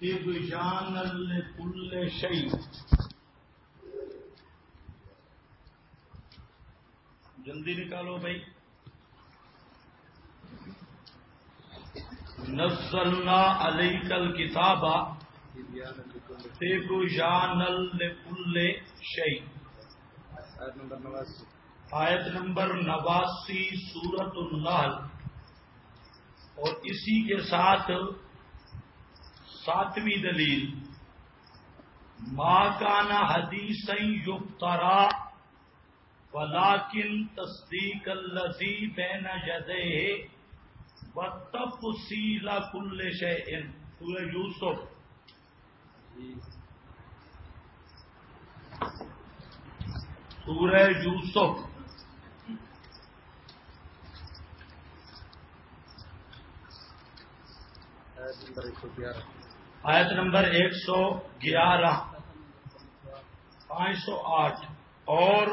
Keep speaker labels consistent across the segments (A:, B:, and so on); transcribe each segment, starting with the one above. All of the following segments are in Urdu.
A: تبیانا لکل شیء. جلدی نکالو بھائی. نزلنا علیک الکتاب تبیانا لکل شیء. آیت نمبر 89 سورۃ النحل. اور اسی کے ساتھ 7ویں دلیل ما کان حدیثا یفترا ولکن تصدیق الذی بین یدیہ وتفصیل کل شیء. سورہ یوسف آیت نمبر 111 508. اور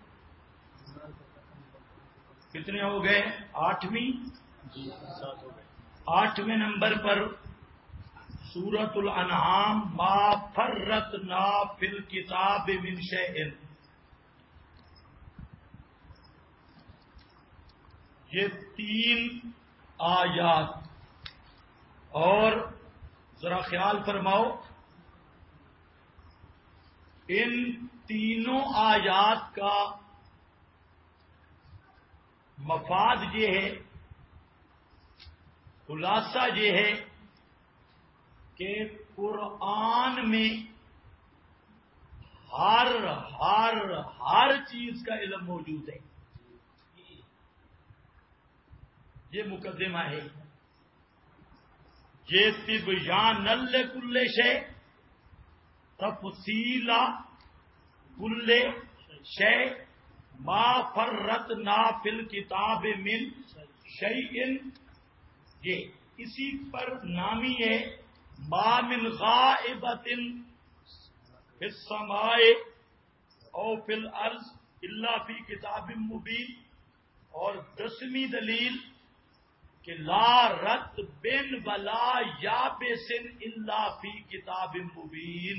A: کتنے ہو گئے؟ 8ویں نمبر پر سورۃ الانعام ما فرطنا فی الکتاب من شیء. یہ 3 آیات. اور ذرا خیال فرماؤ ان تینوں آیات کا مفاد یہ ہے، خلاصہ یہ ہے کہ قرآن میں ہر چیز کا علم موجود ہے. یہ مقدمہ ہے. یہ تبیانا لکل شیء تفصیل کل شیء ما فرطنا فی الکتاب من شیء. یہ اسی پر نامی ہے ما من غائبۃ فی السماء او فی الارض الا فی کتاب مبین. اور 10ویں دلیل کہ لا رطب ولا یابس الا فی کتاب مبین.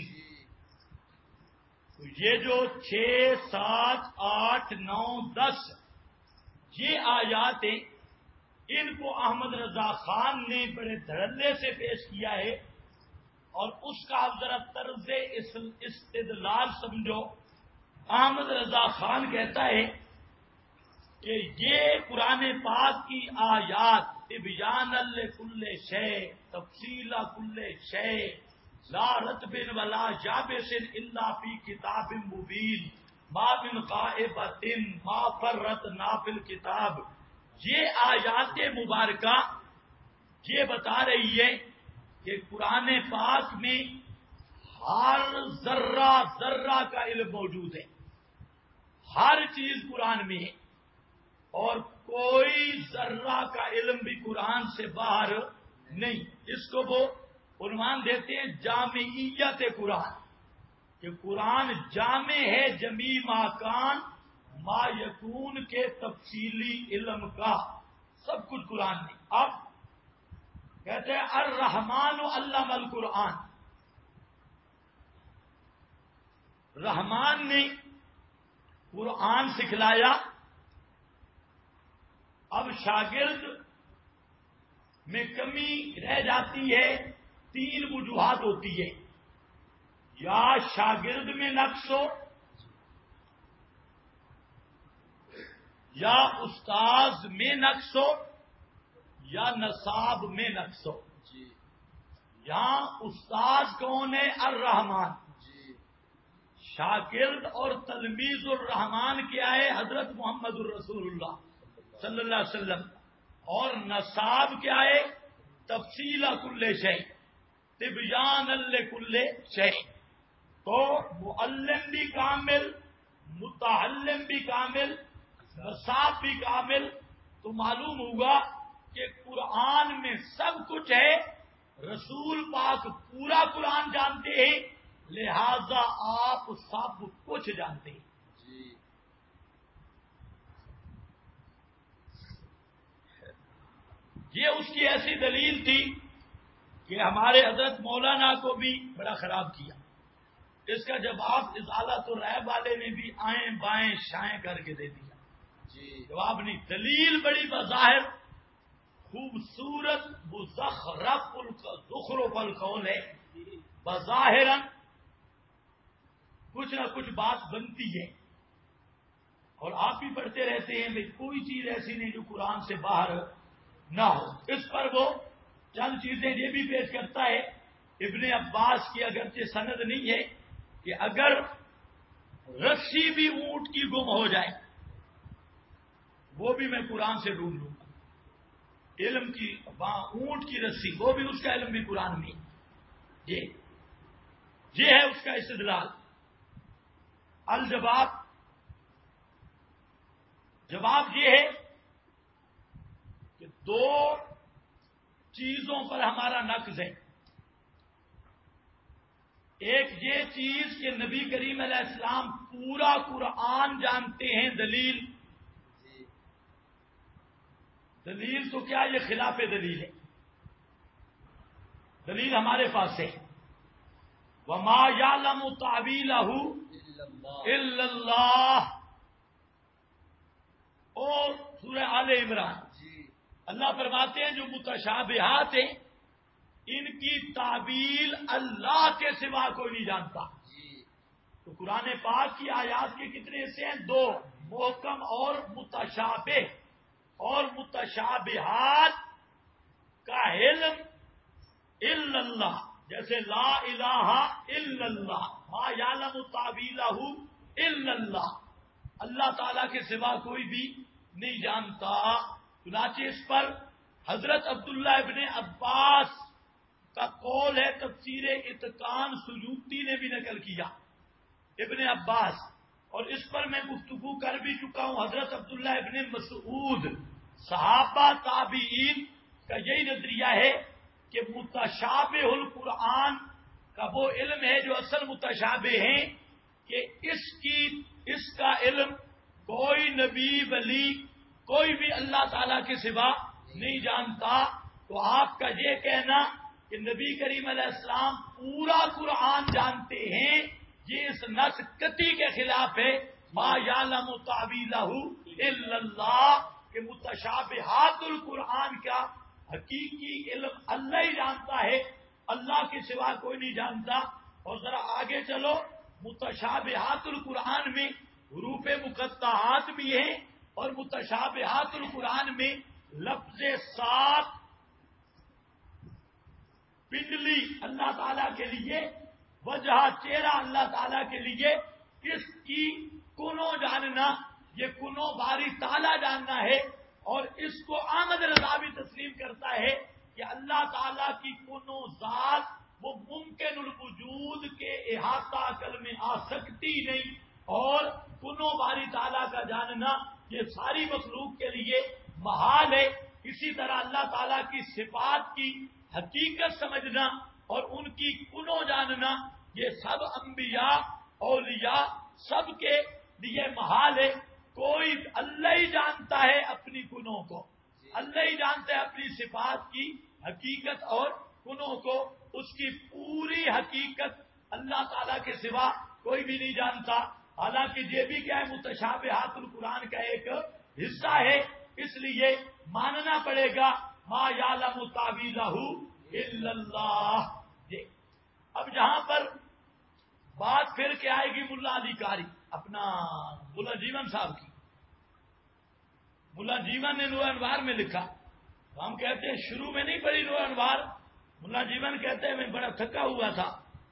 A: تو یہ جو 6 7 8 9 10 یہ آیات ہیں، ان کو احمد رضا خان نے بڑے دھڑلے سے پیش کیا ہے. اور اس کا آپ ذرا طرز استدلال سمجھو. احمد رضا خان کہتا ہے کہ یہ قرآن پاک کی آیات تبیانا لکل شیء تفصیل کل شیء لا رطب ولا یابس الا فی کتاب مبین ما من غائبۃ ما فرطنا فی الکتاب، یہ آیات مبارکہ یہ بتا رہی ہے کہ قرآن پاک میں ہر ذرہ کا علم موجود ہے. ہر چیز قرآن میں ہے اور کوئی ذرہ کا علم بھی قرآن سے باہر نہیں. اس کو وہ عنوان دیتے ہیں جامعیت قرآن، کہ قرآن جامع ہے جمیع ماکان ما یکون کے تفصیلی علم کا. سب کچھ قرآن میں. اب کہتے ہیں الرحمن علم القرآن. رحمان نے قرآن سکھلایا. اب شاگرد میں کمی رہ جاتی ہے. 3 وجوہات ہوتی ہے. یا شاگرد میں نقص ہو، یا استاذ میں نقص ہو، یا نصاب میں نقص ہو. یہاں استاذ کون ہے؟ الرحمان. شاگرد اور تلمیذ الرحمان کیا ہے؟ حضرت محمد الرسول اللہ صلی اللہ علیہ وسلم. اور نصاب کیا ہے؟ تفصیل کل شیء تبیانا لکل شیء. تو معلم بھی کامل، متعلم بھی کامل، نصاب بھی کامل. تو معلوم ہوگا کہ قرآن میں سب کچھ ہے. رسول پاک پورا قرآن جانتے ہیں، لہذا آپ سب کچھ جانتے ہیں. یہ اس کی ایسی دلیل تھی کہ ہمارے حضرت مولانا کو بھی بڑا خراب کیا. اس کا جواب ازالت الریب والے نے بھی آئیں بائیں شائیں کر کے دے دیا. جواب نہیں. دلیل بڑی بظاہر خوبصورت زخرف القول ہے. بظاہراً کچھ نہ کچھ بات بنتی ہے، اور آپ بھی پڑھتے رہتے ہیں بھائی کوئی چیز ایسی نہیں جو قرآن سے باہر نہ ہو. اس پر وہ چند چیزیں یہ بھی پیش کرتا ہے. ابن عباس کی اگرچہ سند نہیں ہے کہ اگر رسی بھی اونٹ کی گم ہو جائے وہ بھی میں قرآن سے ڈھونڈ لوں گا. علم کی اونٹ کی رسی، وہ بھی اس کا علم بھی قرآن میں. یہ ہے اس کا استدلال. الجواب، جواب یہ ہے کہ دو چیزوں پر ہمارا نقض ہے. ایک یہ چیز کہ نبی کریم علیہ السلام پورا قرآن جانتے ہیں. دلیل تو کیا، یہ خلاف دلیل ہے. دلیل ہمارے پاس ہے. وما یعلم تعویلہ الا اللہ. اور سورہ آل عمران اللہ فرماتے ہیں جو متشابہات ہیں ان کی تعویل اللہ کے سوا کوئی نہیں جانتا. تو قرآن پاک کی آیات کے کتنے حصے ہیں؟ دو، محکم اور متشابہ. اور متشابہات کا علم الا اللہ، جیسے لا الہ الا اللہ، ما یعلم تعویلہ الا اللہ، اللہ تعالی کے سوا کوئی بھی نہیں جانتا. چنانچہ اس پر حضرت عبداللہ ابن عباس کا قول ہے. تفسیر اتقان سیوطی نے بھی نقل کیا ابن عباس، اور اس پر میں گفتگو کر بھی چکا ہوں. حضرت عبداللہ ابن مسعود، صحابہ تابعین کا یہی نظریہ ہے کہ متشابہ القرآن کا وہ علم ہے جو اصل متشابہ ہیں کہ اس کا علم کوئی نبی ولی کوئی بھی اللہ تعالی کے سوا نہیں جانتا. تو آپ کا یہ کہنا کہ نبی کریم علیہ السلام پورا قرآن جانتے ہیں یہ اس نص قطعی کے خلاف ہے. ما یعلم تعویلہ الا اللہ، کہ متشابہات القرآن کا حقیقی علم اللہ ہی جانتا ہے، اللہ کے سوا کوئی نہیں جانتا. اور ذرا آگے چلو، متشابہات القرآن میں حروف مقطعات بھی ہیں، اور متشابہات القرآن میں لفظ سات، پنڈلی اللہ تعالیٰ کے لیے، وجہ چہرہ اللہ تعالیٰ کے لیے، اس کی کنو جاننا، یہ کنو باری تعالیٰ جاننا ہے. اور اس کو احمد رضا بھی تسلیم کرتا ہے کہ اللہ تعالیٰ کی کنو ذات وہ ممکن الوجود کے احاطہ عقل میں آ سکتی نہیں. اور کنو باری تعالیٰ کا جاننا یہ ساری مخلوق کے لیے محال ہے. اسی طرح اللہ تعالیٰ کی صفات کی حقیقت سمجھنا اور ان کی کنو جاننا یہ سب انبیاء اولیاء سب کے لیے محال ہے. کوئی اللہ ہی جانتا ہے اپنی کنوں کو، اللہ ہی جانتا ہے اپنی صفات کی حقیقت اور کنوں کو. اس کی پوری حقیقت اللہ تعالیٰ کے سوا کوئی بھی نہیں جانتا. حالانکہ یہ بھی کیا ہے، متشابہات القرآن کا ایک حصہ ہے، اس لیے ماننا پڑے گا ما یعلم تعویلہ الا اللہ. اب جہاں پر بات پھر کے آئے گی ملا علی قاری، اپنا ملا جیون صاحب کی. ملا جیون نے نور انوار میں لکھا، تو ہم کہتے ہیں شروع میں نہیں پڑھی نور انوار. ملا جیون کہتے ہیں میں بڑا تھکا ہوا تھا،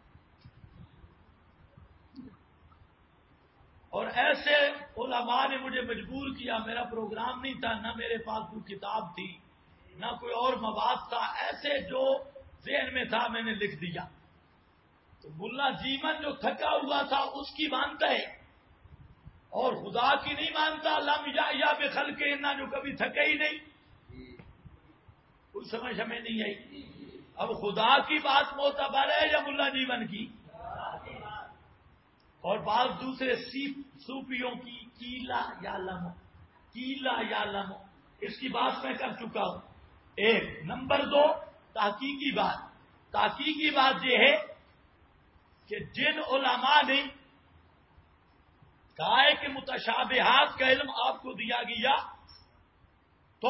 A: اور ایسے علماء نے مجھے مجبور کیا، میرا پروگرام نہیں تھا، نہ میرے پاس کوئی کتاب تھی نہ کوئی اور مواد تھا، ایسے جو ذہن میں تھا میں نے لکھ دیا. تو ملا جیون جو تھکا ہوا تھا اس کی مانتا ہے اور خدا کی نہیں مانتا. لم یا بخلق نہ، جو کبھی تھکے ہی نہیں. کچھ سمجھ ہمیں نہیں آئی. اب خدا کی بات معتبر ہے یا ملا جیون کی؟ اور بعض دوسرے صوفیوں کی کیلا یا لمو، اس کی بات میں کر چکا ہوں. ایک نمبر 2 تحقیقی بات، تحقیقی بات یہ ہے کہ جن علماء نے کہا ہے کہ متشابہات کا علم آپ کو دیا گیا، تو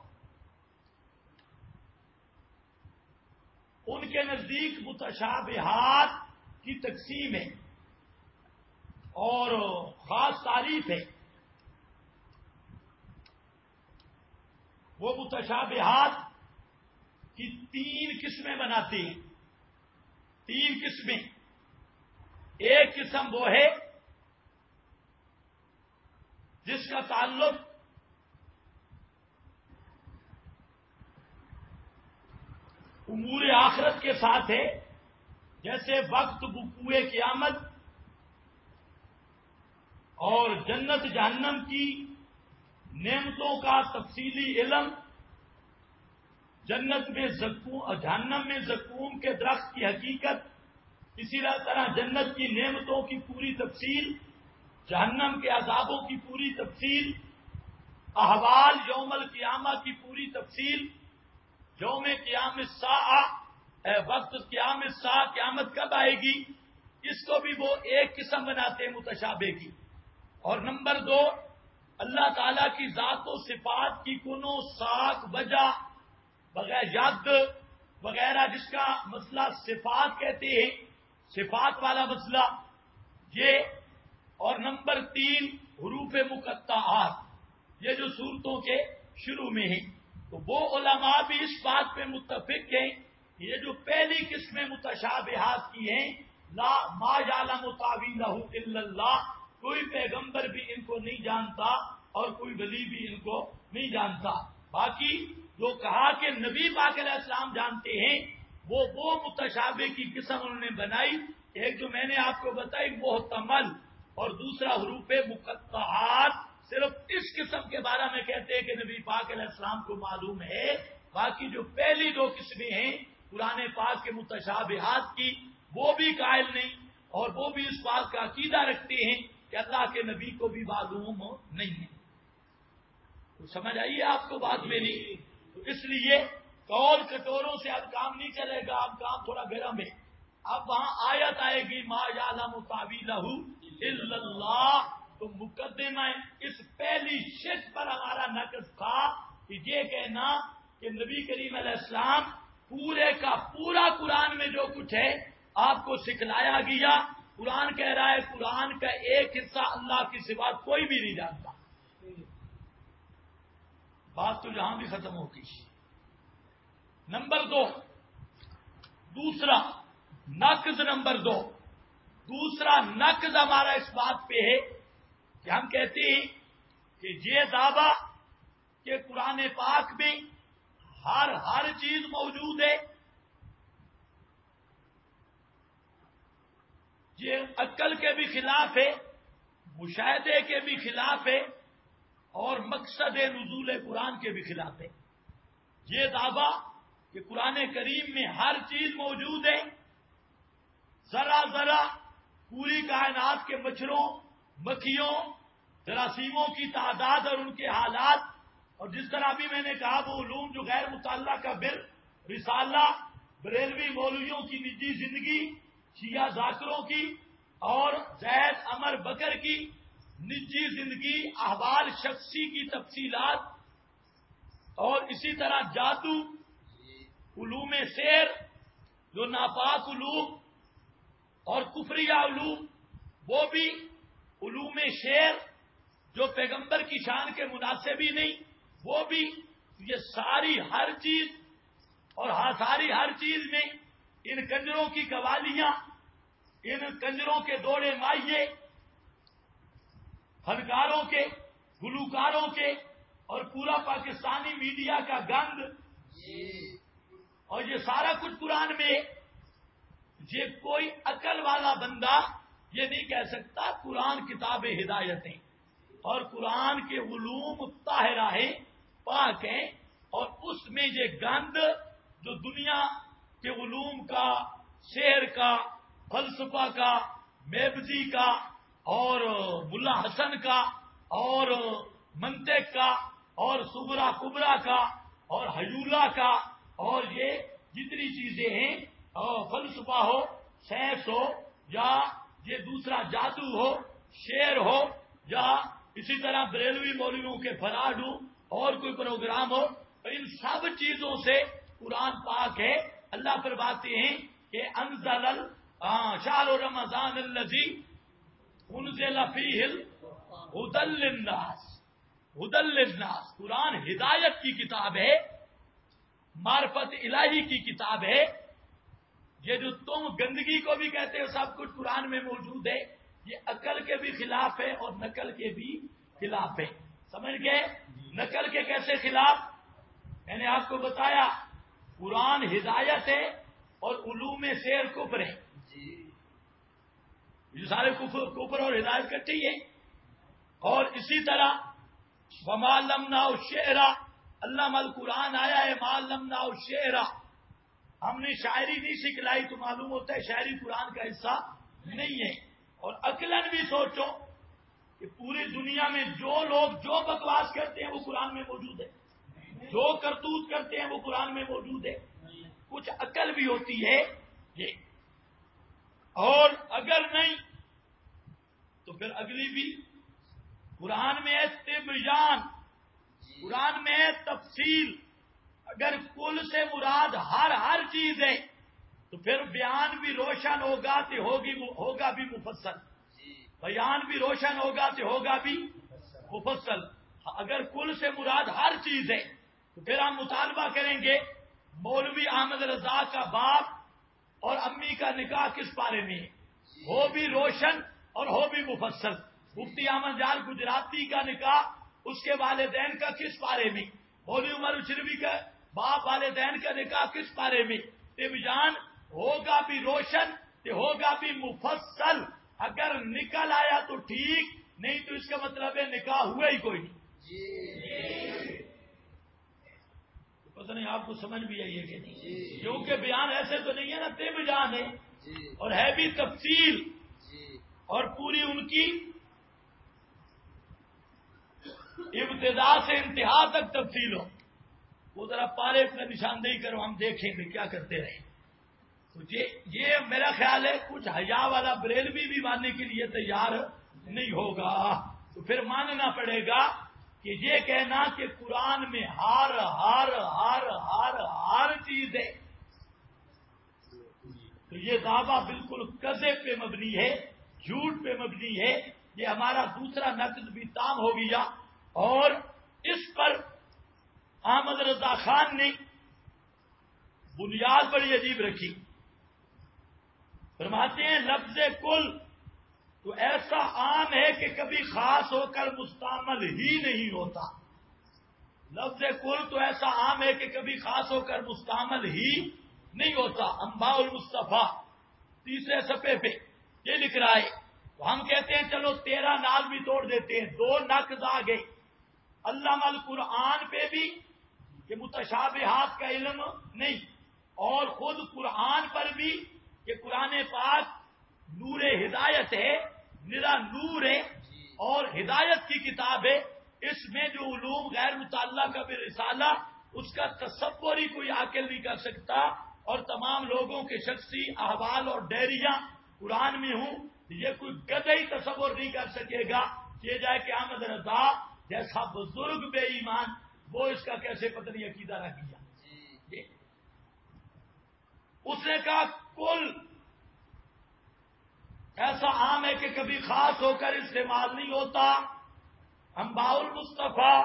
A: ان کے نزدیک متشابہات کی تقسیم ہے اور خاص تعریف ہے. وہ متشابہات کی 3 قسمیں بناتے ہیں. 3 قسمیں. ایک قسم وہ ہے جس کا تعلق امور آخرت کے ساتھ ہے، جیسے وقت وقوع قیامت اور جنت جہنم کی نعمتوں کا تفصیلی علم، جنت میں جہنم میں زقوم کے درخت کی حقیقت، اسی طرح جنت کی نعمتوں کی پوری تفصیل، جہنم کے عذابوں کی پوری تفصیل، احوال یوم القیامہ کی پوری تفصیل، یوم قیام الساعہ، وقت قیام الساعہ، قیامت کب آئے گی، اس کو بھی وہ ایک قسم بناتے ہیں متشابہ کی. اور نمبر 2، اللہ تعالی کی ذات و صفات کی کنو ساکھ وجہ بغیر ید وغیرہ، جس کا مسئلہ صفات کہتے ہیں، صفات والا مسئلہ یہ. اور نمبر 3، حروف مقطعات، یہ جو صورتوں کے شروع میں ہیں. تو وہ علماء بھی اس بات پہ متفق ہیں کہ یہ جو پہلی قسم متشابہات کی ہیں، لا ما یعلم تاویلہ الا اللہ، کوئی پیغمبر بھی ان کو نہیں جانتا اور کوئی ولی بھی ان کو نہیں جانتا. باقی جو کہا کہ نبی پاک علیہ السلام جانتے ہیں، وہ متشابہ کی قسم انہوں نے بنائی. ایک جو میں نے آپ کو بتائی محتمل، اور دوسرا حروف مقطعات. صرف اس قسم کے بارے میں کہتے ہیں کہ نبی پاک علیہ السلام کو معلوم ہے. باقی جو پہلی 2 قسمیں ہیں قرآن پاک کے متشابہات کی، وہ بھی قائل نہیں، اور وہ بھی اس بات کا عقیدہ رکھتے ہیں کہ اللہ کے نبی کو بھی معلوم نہیں ہے. تو سمجھ آئیے آپ کو بات میری. تو اس لیے قول کٹوروں سے اب کام نہیں چلے گا، اب کام تھوڑا گرم ہے. اب وہاں آیت آئے گی ما یعلم تاویلہ الا اللہ. تو مقدمہ اس پہلی شک پر ہمارا نقص تھا کہ یہ کہنا کہ نبی کریم علیہ السلام پورے کا پورا قرآن میں جو کچھ ہے آپ کو سکھلایا گیا. قرآن کہہ رہا ہے قرآن کا ایک حصہ اللہ کی سوا کوئی بھی نہیں جانتا. بات تو جہاں بھی ختم ہوگی. نمبر 2، دوسرا نقض. نمبر 2، دوسرا نقض ہمارا اس بات پہ ہے کہ ہم کہتے ہیں کہ یہ دعویٰ کہ قرآن پاک میں ہر چیز موجود ہے، یہ عقل کے بھی خلاف ہے، مشاہدے کے بھی خلاف ہے، اور مقصد نزول قرآن کے بھی خلاف ہے. یہ دعویٰ کہ قرآن کریم میں ہر چیز موجود ہے، ذرا ذرا پوری کائنات کے مچھروں، مکھیوں، جراثیموں کی تعداد اور ان کے حالات، اور جس طرح بھی میں نے کہا وہ علوم جو غیر مطالعہ کا رسالہ، بریلوی مولویوں کی نجی زندگی، شیعہ ذاکروں کی اور زید عمر بکر کی نجی زندگی، احوال شخصی کی تفصیلات، اور اسی طرح جادو، علوم سحر جو ناپاک علوم اور کفریہ علوم، وہ بھی علوم شعر جو پیغمبر کی شان کے مناسب ہی نہیں، وہ بھی. یہ ساری ہر چیز اور ساری ہر چیز میں ان کنجروں کی قوالیاں، ان کنجروں کے دوڑے مائیے، فنکاروں کے، گلوکاروں کے، اور پورا پاکستانی میڈیا کا گند، اور یہ سارا کچھ قرآن میں. یہ کوئی عقل والا بندہ یہ نہیں کہہ سکتا قرآن کتاب ہدایت ہے اور قرآن کے علوم طاہرہ ہیں، پاک ہیں، اور اس میں یہ گند جو دنیا کے علوم کا، شعر کا، فلسفہ کا، میبزی کا، اور ملا حسن کا، اور منطق کا، اور صغرا کبرا کا، اور حیولہ کا، اور یہ جتنی چیزیں ہیں فلسفہ ہو، سائنس ہو، یا یہ دوسرا جادو ہو، شعر ہو، یا اسی طرح بریلوی مولویوں کے فراڈ ہوں اور کوئی پروگرام ہو، تو ان سب چیزوں سے قرآن پاک ہے. اللہ فرماتے ہیں کہ انزل شہر رمضان الذی انزل فیہ الہدی للناس. ہدی للناس، قرآن ہدایت کی کتاب ہے، معرفت الہی کی کتاب ہے. یہ جو تم گندگی کو بھی کہتے ہو سب کچھ قرآن میں موجود ہے. یہ عقل کے بھی خلاف ہے اور نقل کے بھی خلاف ہے. سمجھ گئے؟ نقل کے کیسے خلاف؟ میں نے آپ کو بتایا قرآن ہدایت ہے اور علوم شعر کفر ہے. یہ سارے کفر اور ہدایت کٹھے ہی ہیں. اور اسی طرح وما علمناه الشعر، علم القرآن آیا ہے ما علمناه الشعر، ہم نے شاعری نہیں سکھلائی، تو معلوم ہوتا ہے شاعری قرآن کا حصہ نہیں ہے. اور عقلاً بھی سوچو کہ پوری دنیا میں جو لوگ جو بکواس کرتے ہیں وہ قرآن میں موجود ہے، جو کرتوت کرتے ہیں وہ قرآن میں موجود ہے. کچھ عقل بھی ہوتی ہے یہ. اور اگر نہیں تو پھر اگلی بھی قرآن میں ہے تبیان، قرآن میں ہے تفصیل. اگر کل سے مراد ہر چیز ہے تو پھر بیان بھی روشن ہوگا تو ہوگا بھی مفصل، بیان بھی روشن ہوگا تو ہوگا بھی مفصل. اگر کل سے مراد ہر چیز ہے تو پھر ہم مطالبہ کریں گے مولوی احمد رضا کا باپ اور امی کا نکاح کس بارے میں ہے، ہو بھی روشن اور ہو بھی مفصل. مفتی احمد جان گجراتی کا نکاح اس کے والدین کا کس بارے میں، مولوی عمر اشرفی کا باپ والدین کا نکاح کس بارے میں. تبیان ہوگا بھی روشن تو ہوگا بھی مفصل. اگر نکل آیا تو ٹھیک، نہیں تو اس کا مطلب ہے نکاح ہوا ہی کوئی نہیں. پتہ نہیں آپ کو سمجھ بھی آئی ہے کہ نہیں؟ کیونکہ بیان ایسے تو نہیں ہے نا، تبیان ہے اور ہے بھی تفصیل اور پوری ان کی ابتدا سے انتہا تک تفصیل ہو. وہ ذرا پارے کا نشاندہی کرو، ہم دیکھیں گے کیا کرتے رہے. تو یہ میرا خیال ہے کچھ حیا والا بریلوی بھی ماننے کے لیے تیار نہیں ہوگا. تو پھر ماننا پڑے گا کہ یہ کہنا کہ قرآن میں ہر چیز ہے، تو یہ دعویٰ بالکل کذب پہ مبنی ہے، جھوٹ پہ مبنی ہے. یہ ہمارا دوسرا نقد بھی تام ہو گیا. اور اس پر احمد رضا خان نے بنیاد بڑی عجیب رکھی. فرماتے ہیں لفظ کل تو ایسا عام ہے کہ کبھی خاص ہو کر مستعمل ہی نہیں ہوتا. لفظ کل تو ایسا عام ہے کہ کبھی خاص ہو کر مستعمل ہی نہیں ہوتا. انباء المصطفیٰ تیسرے صفحے پہ یہ لکھ رہا ہے. تو ہم کہتے ہیں چلو 13 نال بھی توڑ دیتے ہیں، 2 نقد آ گئے. علامہ القرآن پہ بھی کہ متشابہات کا علم نہیں، اور خود قرآن پر بھی کہ قرآن پاک نور ہدایت ہے، نرا نور ہے اور ہدایت کی کتاب ہے. اس میں جو علوم غیر متعلقہ کا رسالہ اس کا تصور ہی کوئی عاقل نہیں کر سکتا. اور تمام لوگوں کے شخصی احوال اور ڈائریاں قرآن میں ہوں، یہ کوئی گدھئی تصور نہیں کر سکے گا. یہ جائے کہ احمد رضا جیسا بزرگ بے ایمان وہ اس کا کیسے پتہ نہیں عقیدہ رکھ گیا. اس نے کہا کل ایسا عام ہے کہ کبھی خاص ہو کر استعمال نہیں ہوتا. انباء المصطفیٰ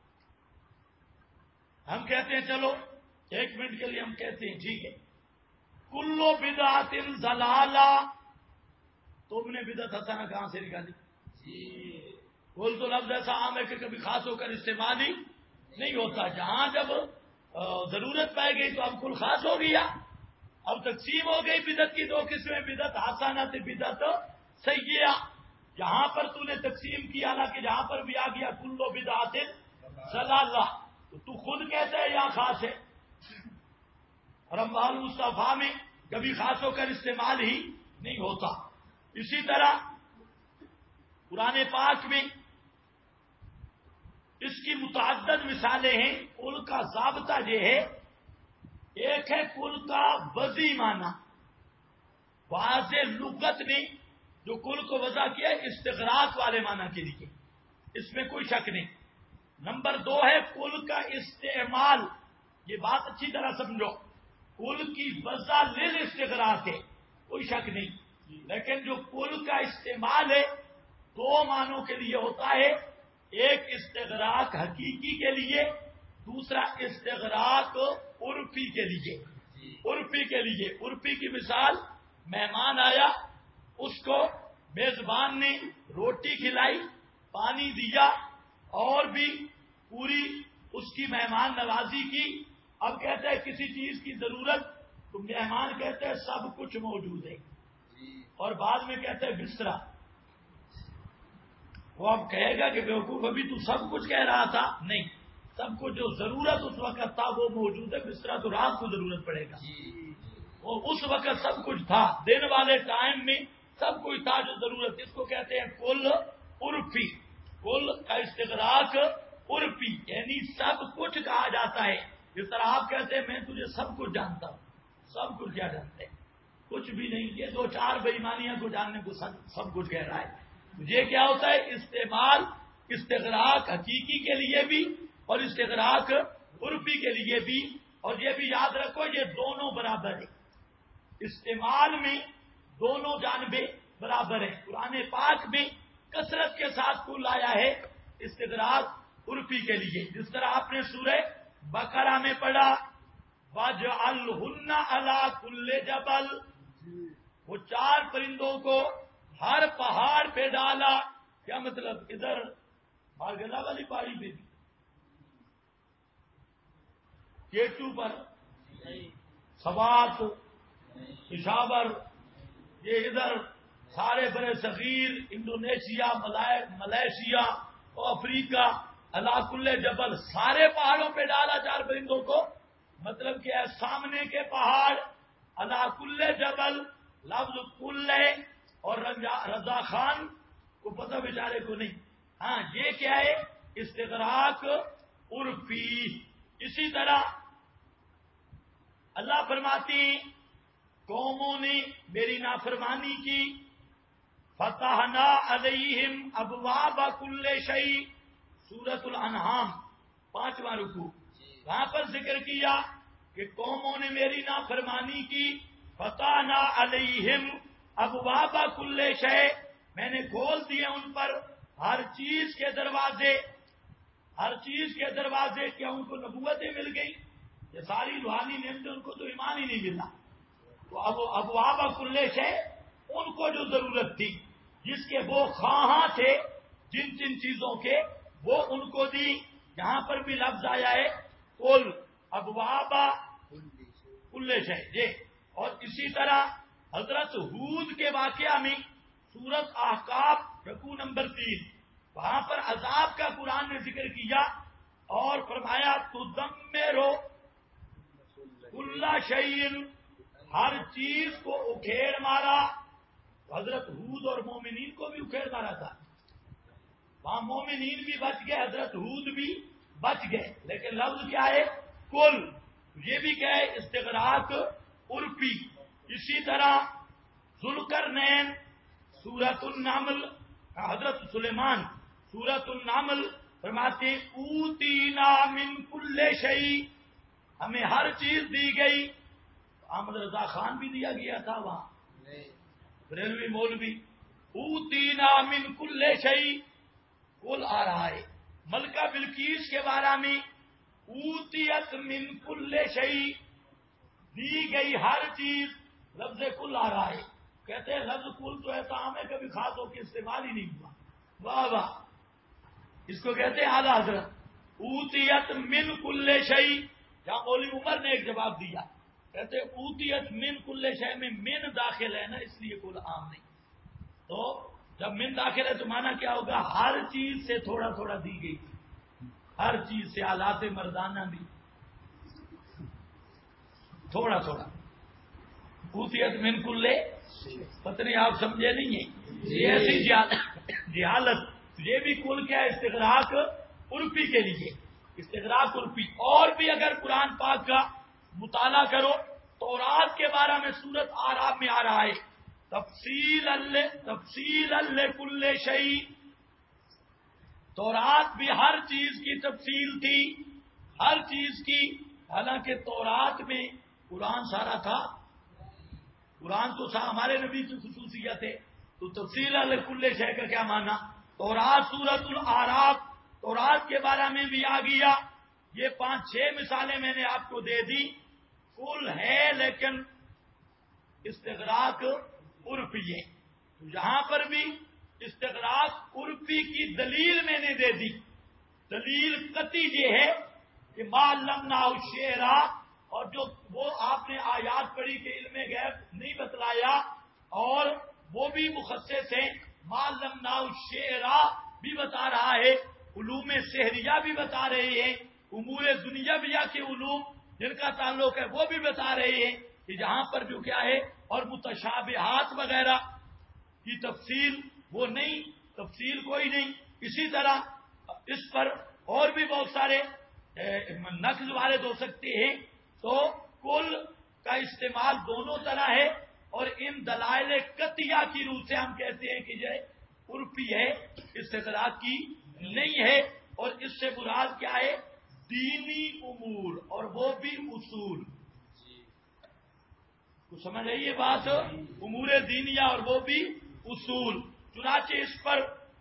A: ہم کہتے ہیں چلو 1 منٹ کے لیے ہم کہتے ہیں ٹھیک ہے. کلو بدعت ضلالہ، تم نے بدعت حسنہ کہاں سے نکالی؟ کل تو لفظ ایسا عام ہے کہ کبھی خاص ہو کر استعمال ہی نہیں ہوتا. جہاں جب ضرورت پائے گئی تو اب کل خاص ہو گیا. اب تقسیم ہو گئی بدعت کی 2 قسمیں، بدعت حسنہ سے بدعت سیئہ. جہاں پر تو نے تقسیم کیا حالانکہ جہاں پر بھی آ گیا کلو بدعت ضلالہ، تو تو خود کہتا ہے یہاں خاص ہے. اور انباء المصطفیٰ میں کبھی خاص ہو کر استعمال ہی نہیں ہوتا. اسی طرح قرآن پاک میں اس کی متعدد مثالیں ہیں. ان کا ضابطہ یہ ہے ایک ہے کل کا وضعی معنی، واضح لغت نے جو کل کو وضع کیا استغراق والے معنی کے لیے، اس میں کوئی شک نہیں۔ نمبر 2 ہے کل کا استعمال، یہ بات اچھی طرح سمجھو، کل کی وضع للاستغراق ہے، کوئی شک نہیں، لیکن جو کل کا استعمال ہے 2 معنوں کے لیے ہوتا ہے، ایک استغراق حقیقی کے لیے، دوسرا استغراق عرفی کے لیے۔ عرفی کے لیے، عرفی کی مثال، مہمان آیا، اس کو میزبان نے روٹی کھلائی، پانی دیا، اور بھی پوری اس کی مہمان نوازی کی۔ اب کہتے ہیں کسی چیز کی ضرورت، تو مہمان کہتے ہیں سب کچھ موجود ہے، اور بعد میں کہتے ہیں بسترا۔ وہ اب کہے گا کہ بیوقوف ابھی تو سب کچھ کہہ رہا تھا، نہیں، سب کچھ جو ضرورت اس وقت تھا وہ موجود ہے، بسترا تو رات کو ضرورت پڑے گا۔ وہ اس وقت سب کچھ تھا، دن والے ٹائم میں سب کچھ تھا جو ضرورت، اس کو کہتے ہیں کل عرفی۔ کل کا استغراق عرفی، یعنی سب کچھ کہا جاتا ہے۔ جس طرح آپ کہتے ہیں میں تجھے سب کچھ جانتا ہوں، سب کچھ کیا جانتے ہیں؟ کچھ بھی نہیں، یہ 2-4 بےایمانیاں کو جاننے کو سب کچھ کہہ رہا ہے۔ یہ کیا ہوتا ہے؟ استعمال استغراق حقیقی کے لیے بھی اور استغراق عرفی کے لیے بھی، اور یہ بھی یاد رکھو یہ دونوں برابر ہیں، استعمال میں دونوں جانبیں برابر ہیں۔ قرآن پاک میں کثرت کے ساتھ کل آیا ہے استغراق عرفی کے لیے، جس طرح آپ نے سورہ بقرہ میں پڑھا وَاجْعَلْهُنَّ عَلَىٰ كُلِّ جَبَلٍ، وہ 4 پرندوں کو ہر پہاڑ پہ ڈالا۔ کیا مطلب؟ ادھر مارگلا والی پہاڑی پہ بھی، کیٹو پر، سوات، پشاور، یہ ادھر سارے برے صغیر، انڈونیشیا، ملائیشیا اور افریقہ، علی کل جبل، سارے پہاڑوں پہ ڈالا 4 پرندوں کو۔ مطلب کیا ہے؟ سامنے کے پہاڑ، علی کل جبل، لفظ کل ہے، اور رضا خان کو پتہ بیچارے کو نہیں۔ ہاں، یہ کیا ہے؟ استغراق عرفی۔ اسی طرح اللہ فرماتے ہیں قوموں نے میری نافرمانی کی، فتحنا علیہم ابواب کل شیء، سورۃ الانعام 5واں رکوع، وہاں پر ذکر کیا کہ قوموں نے میری نافرمانی کی، فتحنا علیہم ابواب کل شیء، میں نے کھول دیے ان پر ہر چیز کے دروازے۔ ہر چیز کے دروازے، کیا ان کو نبوتیں مل گئی؟ یہ ساری روحانی نعمتیں ان کو تو ایمان ہی نہیں ملا۔ تو اب ابواب کل شیء، ان کو جو ضرورت تھی، جس کے وہ خواہاں تھے، جن جن چیزوں کے، وہ ان کو دی۔ یہاں پر بھی لفظ آیا ہے کل، ابواب کل شیء۔ اور اسی طرح حضرت ہود کے واقعہ میں سورۃ احقاف رکوع نمبر 3، وہاں پر عذاب کا قرآن نے ذکر کیا اور فرمایا تدمرو کل شیء، ہر چیز کو اکھیڑ مارا۔ حضرت ہود اور مومنین کو بھی اکھیڑ مارا تھا، وہاں مومنین بھی بچ گئے، حضرت ہود بھی بچ گئے، لیکن لفظ کیا ہے؟ کل۔ یہ بھی کیا ہے؟ استغراق عرفی۔ اسی طرح ذوالقرنین، سورۃ النمل، حضرت سلیمان، سورۃ النمل فرماتے اوتینا من کل شیء، ہمیں ہر چیز دی گئی۔ احمد رضا خان بھی دیا گیا تھا وہاں، بریلوی مولوی، اوتینا من کل شیء، کل آ رہا ہے۔ ملکہ بلقیس کے بارے میں اوتیت من کل شیء، دی گئی ہر چیز، لفظ کل آ رہا ہے۔ کہتے ہیں لفظ کل تو ایسا عام ہے کبھی خاص ہو کے استعمال ہی نہیں ہوا۔ واہ واہ، اس کو کہتے ہیں اعلیٰ حضرت اوتیت من کل شیء۔ جہاں مولوی عمر نے ایک جواب دیا، کہتے ہیں اوتیت من کل شیء میں من داخل ہے نا، اس لیے کل عام نہیں۔ تو جب من داخل ہے تو معنی کیا ہوگا؟ ہر چیز سے تھوڑا تھوڑا دی گئی، ہر چیز سے، آلات مردانہ بھی تھوڑا تھوڑا۔ اوتیت من کل، پتہ نہیں آپ سمجھے نہیں ہیں، یہ ایسی جہالت۔ یہ بھی کل کیا ہے؟ استغراق عرفی کے لیے، استغراق عرفی۔ اور بھی اگر قرآن پاک کا مطالعہ کرو تورات کے بارے میں سورت آراف میں آ رہا ہے تفصیل کل شیء. تورات بھی ہر چیز کی تفصیل تھی، ہر چیز کی. حالانکہ تورات میں قرآن سارا تھا، قرآن تو ہمارے نبی کی خصوصیت ہے. تو تفصیل کل شیء کا کیا معنی؟ تورات سورت الاعراف تورات کے بارے میں بھی آ گیا. یہ 5-6 مثالیں میں نے آپ کو دے دی. کل ہے لیکن استغراق عرفی ہے. تو یہاں پر بھی استغراق عرفی کی دلیل میں نے دے دی. دلیل قطعی یہ ہے کہ ما علمنا الشعر، اور جو وہ آپ نے آیات پڑھی کہ علم غیب نہیں بتلایا، اور وہ بھی مخصص ہے. ما علمنا الشعر بھی بتا رہا ہے، علوم سحریہ بھی بتا رہے ہیں، امور دنیاویہ کے علوم جن کا تعلق ہے وہ بھی بتا رہے ہیں کہ جہاں پر جو کیا ہے. اور متشابہات وغیرہ کی تفصیل وہ نہیں، تفصیل کوئی نہیں. اسی طرح اس پر اور بھی بہت سارے نقض وارد ہو سکتے ہیں. تو کل کا استعمال دونوں طرح ہے، اور ان دلائل قطعیہ کی روح سے ہم کہتے ہیں کہ یہ عرفی ہے، استغراق کی نہیں ہے. اور اس سے مراد کیا ہے؟ دینی امور، اور وہ بھی اصول. تو سمجھ رہی یہ بات؟ امور دینیہ اور وہ بھی اصول. چنانچہ اس پر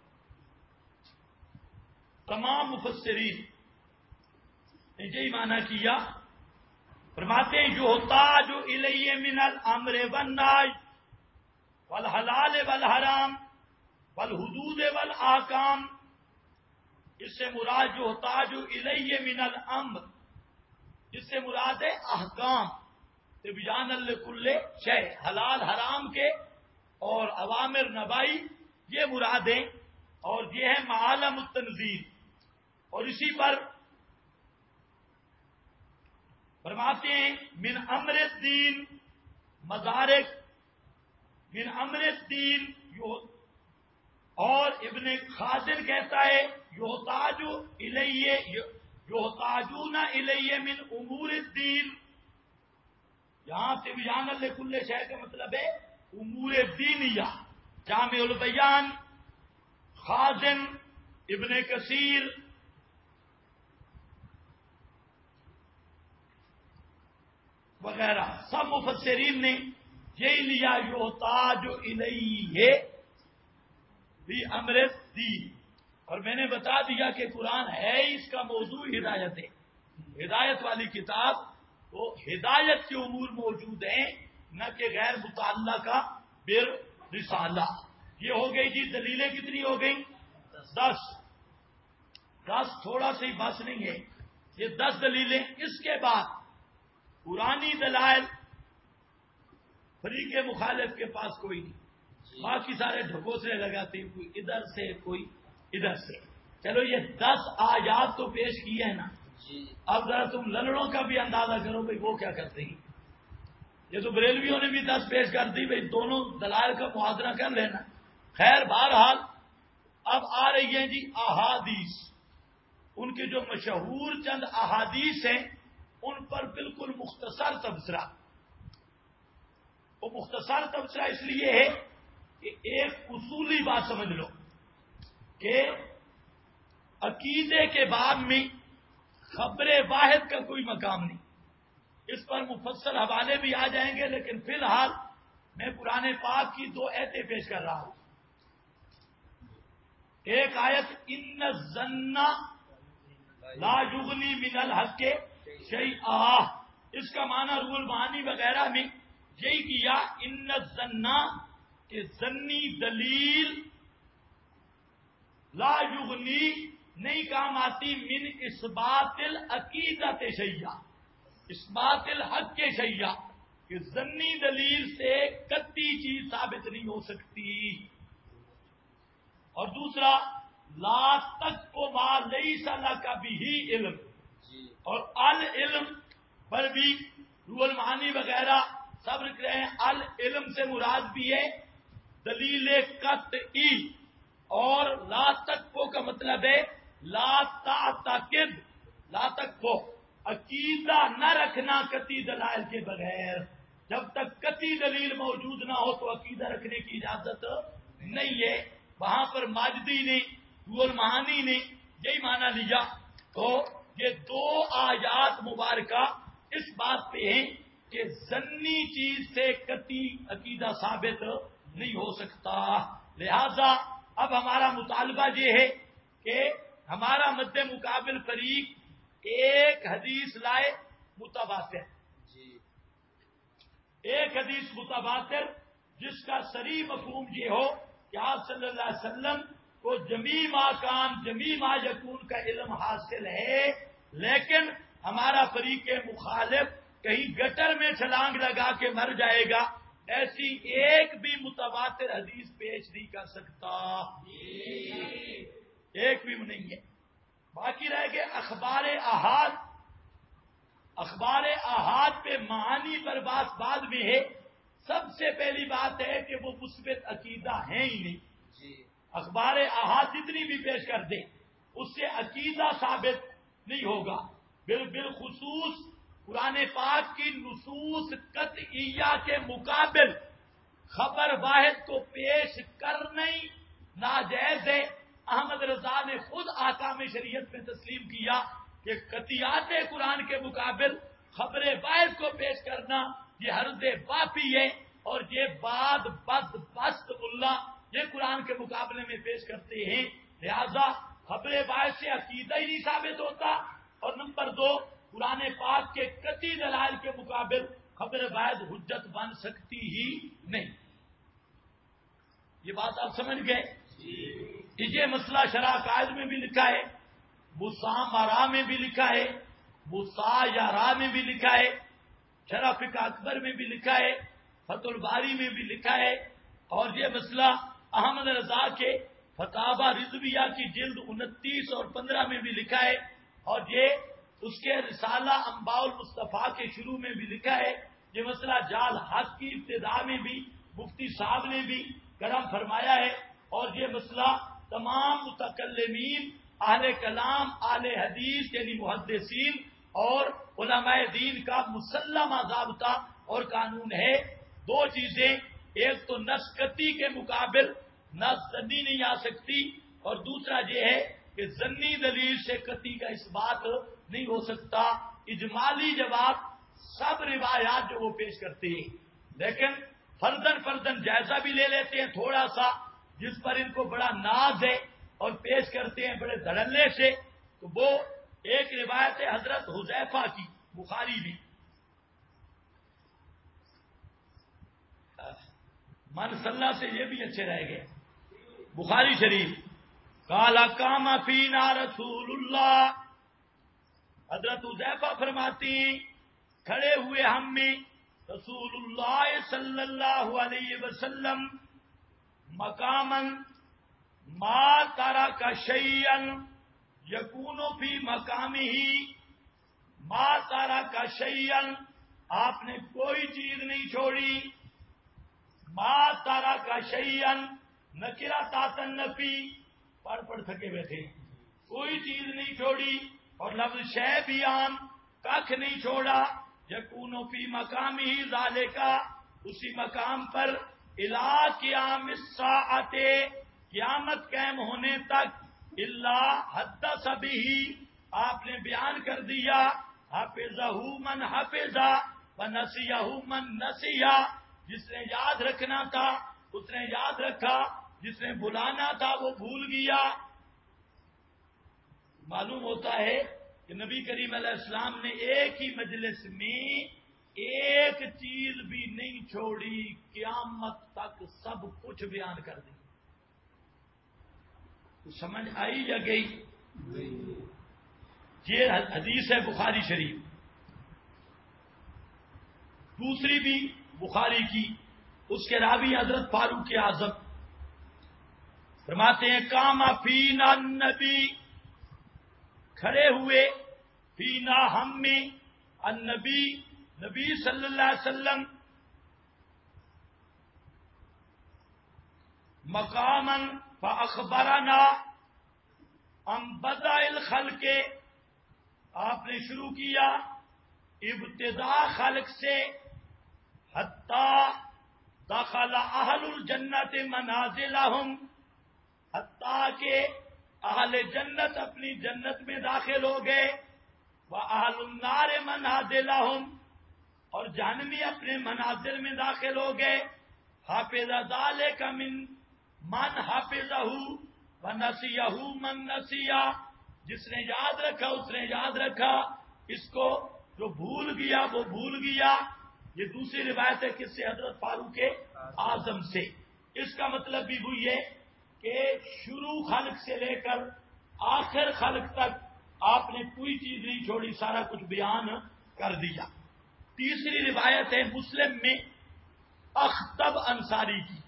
A: تمام مفسرین نے یہی معنی کیا. فرماتے ہیں یحتاج الیہ من الامر والنہی والحلال والحرام والحدود والاحکام. اس سے مراد یحتاج الیہ من الامر، اس سے مراد ہے احکام. تبیان لکل شیء، حلال حرام کے اور اوامر نواہی یہ مرادیں، اور یہ ہے معالم التنزیل. اور اسی پر فرماتے ہیں من امر الدین مدارک، من امر الدین. اور ابن خازن کہتا ہے یحتاجون الیہ من امور الدین. یہاں تبیان لکل شیء کا مطلب ہے امور دینیہ. جامع البیان، خازن، ابن کثیر وغیرہ سب مفسرین نے یہی لیا یحتاج الیہ فی امر الدین. اور میں نے بتا دیا کہ قرآن ہے اس کا موضوع ہدایت ہے، ہدایت والی کتاب. تو ہدایت کے امور موجود ہیں، نہ کہ غیر متعلقہ بر رسالہ. یہ ہو گئی جی دلیلیں کتنی ہو گئی؟ 10 تھوڑا سی بس نہیں ہے، یہ 10 دلیلیں. اس کے بعد پرانی دلائل فریق مخالف کے پاس کوئی نہیں، باقی سارے ڈھکوسلے لگاتے ہیں، کوئی ادھر سے کوئی ادھر سے. چلو یہ 10 آیات تو پیش کی ہے نا. اب ذرا تم للڑوں کا بھی اندازہ کرو بھائی وہ کیا کرتے ہیں. یہ تو بریلویوں نے بھی 10 پیش کر دی، بھائی دونوں دلائل کا موازنہ کر لینا. خیر بہرحال اب آ رہی ہیں جی احادیث. ان کے جو مشہور چند احادیث ہیں ان پر بالکل مختصر تبصرہ. وہ مختصر تبصرہ اس لیے ہے کہ ایک اصولی بات سمجھ لو کہ عقیدے کے باب میں خبر واحد کا کوئی مقام نہیں. اس پر مفصل حوالے بھی آ جائیں گے، لیکن فی الحال میں قرآن پاک کی 2 آیتیں پیش کر رہا ہوں. ایک آیت ان الظن لا یغنی من الحق شیئا، اس کا معنی روح المعانی وغیرہ میں یہی کیا. ان الظن کہ ظنی دلیل لا یغنی نہیں کام آتی من اثبات العقیدت شیئا، اثبات الحق کے شیئا، کہ ظنی دلیل سے قطعی چیز ثابت نہیں ہو سکتی. اور دوسرا لا تقف ما لیس لک بہ علم، اور العلم پر بھی روح المعانی وغیرہ سب لکھ رہے ہیں العلم سے مراد بھی ہے دلیل قطعی. اور لا تقف کا مطلب ہے لا تعتقد، لا تقف عقیدہ نہ رکھنا قطعی دلائل کے بغیر، جب تک قطعی دلیل موجود نہ ہو تو عقیدہ رکھنے کی اجازت نہیں ہے۔ وہاں پر ماجدی نے المعانی نے یہی معنی لیا۔ تو یہ دو آیات مبارکہ اس بات پہ ہیں کہ ظنی چیز سے قطعی عقیدہ ثابت نہیں ہو سکتا۔ لہذا اب ہمارا مطالبہ یہ ہے کہ ہمارا مد مقابل فریق ایک حدیث لائے متواتر، ایک حدیث متواتر جس کا صریح مفہوم یہ ہو کہ آپ صلی اللہ علیہ وسلم کو جمیع ما کان جمیع ما یکون کا علم حاصل ہے، لیکن ہمارا فریق مخالف کہیں گٹر میں چھلانگ لگا کے مر جائے گا، ایسی ایک بھی متواتر حدیث پیش نہیں کر سکتا، ایک بھی نہیں ہے۔ باقی رہ گئے اخبار احاد۔ اخبار احاد پہ معانی پر بات بعد میں ہے، سب سے پہلی بات ہے کہ وہ مثبت عقیدہ ہیں ہی نہیں۔ اخبار احاد جتنی بھی پیش کر دیں اس سے عقیدہ ثابت نہیں ہوگا۔ بالخصوص قرآن پاک کی نصوص قطعیہ کے مقابل خبر واحد کو پیش کرنا ہی ناجائز ہے۔ احمد رضا نے خود احکام شریعت میں تسلیم کیا کہ قطعیات قرآن کے مقابل خبر واحد کو پیش کرنا یہ حرز باپی ہے، اور یہ بات بست اللہ یہ قرآن کے مقابلے میں پیش کرتے ہیں، لہذا خبر واحد سے عقیدہ ہی نہیں ثابت ہوتا، اور نمبر دو قرآن پاک کے قطعی دلائل کے مقابل خبر واحد حجت بن سکتی ہی نہیں۔ یہ بات آپ سمجھ گئے؟ یہ مسئلہ شرح قائد میں بھی لکھا ہے، مسامرہ میں بھی لکھا ہے، مسایرہ میں بھی لکھا ہے، شرح فقہ اکبر میں بھی لکھا ہے، فتح الباری میں بھی لکھا ہے، اور یہ مسئلہ احمد رضا کے فتاوی رضویہ کی جلد 29 اور 15 میں بھی لکھا ہے، اور یہ اس کے رسالہ انباء المصطفیٰ کے شروع میں بھی لکھا ہے۔ یہ مسئلہ جال حق کی ابتدا میں بھی مفتی صاحب نے بھی گرم فرمایا ہے، اور یہ مسئلہ تمام متکلمین اہل کلام اہل حدیث یعنی محدثین اور علماء دین کا مسلمہ ضابطہ اور قانون ہے۔ دو چیزیں، ایک تو نص قطعی کے مقابل نص ظنی نہیں آ سکتی، اور دوسرا یہ ہے کہ ظنی دلیل سے قطعی کا اس بات نہیں ہو سکتا۔ اجمالی جواب سب روایات جو وہ پیش کرتے ہیں، لیکن فردن جائزہ بھی لے لیتے ہیں تھوڑا سا، جس پر ان کو بڑا ناز ہے، اور پیش کرتے ہیں بڑے دھڑلے سے۔ تو وہ ایک روایت ہے حضرت حذیفہ کی، بخاری بھی، من صلی سے یہ بھی اچھے رہ گئے، بخاری شریف، قال قام فینا رسول اللہ، حضرت حذیفہ فرماتی کھڑے ہوئے ہم میں رسول اللہ صلی اللہ علیہ وسلم مقامن ما ترک شیئا یکون فی مقامہ، ما ترک شیئا آپ نے کوئی چیز نہیں چھوڑی، ما ترک شیئا نکرہ تحت النفی، پڑھ تھکے بیٹھے، کوئی چیز نہیں چھوڑی، اور لفظ شے بھی عام، کخ نہیں چھوڑا، یکون فی مقامہ ذالکا، اسی مقام پر الی قیام الساعۃ، قیامت قائم ہونے تک، الا حدث بہ، آپ نے بیان کر دیا، حفظہ من حفظہ ونسیہ من نسیہ، جس نے یاد رکھنا تھا اس نے یاد رکھا، جس نے بلانا تھا وہ بھول گیا۔ معلوم ہوتا ہے کہ نبی کریم علیہ السلام نے ایک ہی مجلس میں ایک چیز بھی نہیں چھوڑی، قیامت تک سب کچھ بیان کر دی۔ سمجھ آئی یا گئی؟ یہ حدیث ہے بخاری شریف۔ دوسری بھی بخاری کی، اس کے راوی حضرت فاروق اعظم فرماتے ہیں قام فینا النبی، کھڑے ہوئے فینا ہم میں النبی، نبی صلی اللہ علیہ وسلم، مقامن فاخبرنا عن بدء الخلق، آپ نے شروع کیا ابتدا خلق سے حتیٰ دخل اہل الجنت منازلہم، حتیٰ کہ اہل جنت اپنی جنت میں داخل ہو گئے، وَأَهْلُ النَّارِ مَنَازِلَهُمْ، اور جہنمی اپنے منازل میں داخل ہو گئے. حافظ ذالک من حافظہ ونسیہ من نسیہ، جس نے یاد رکھا اس نے یاد رکھا، اس کو جو بھول گیا وہ بھول گیا. یہ دوسری روایت ہے کس سے؟ حضرت فاروق اعظم سے. اس کا مطلب بھی وہی ہے کہ شروع خلق سے لے کر آخر خلق تک آپ نے کوئی چیز نہیں چھوڑی، سارا کچھ بیان کر دیا. تیسری روایت ہے مسلم میں اخطب انصاری کی،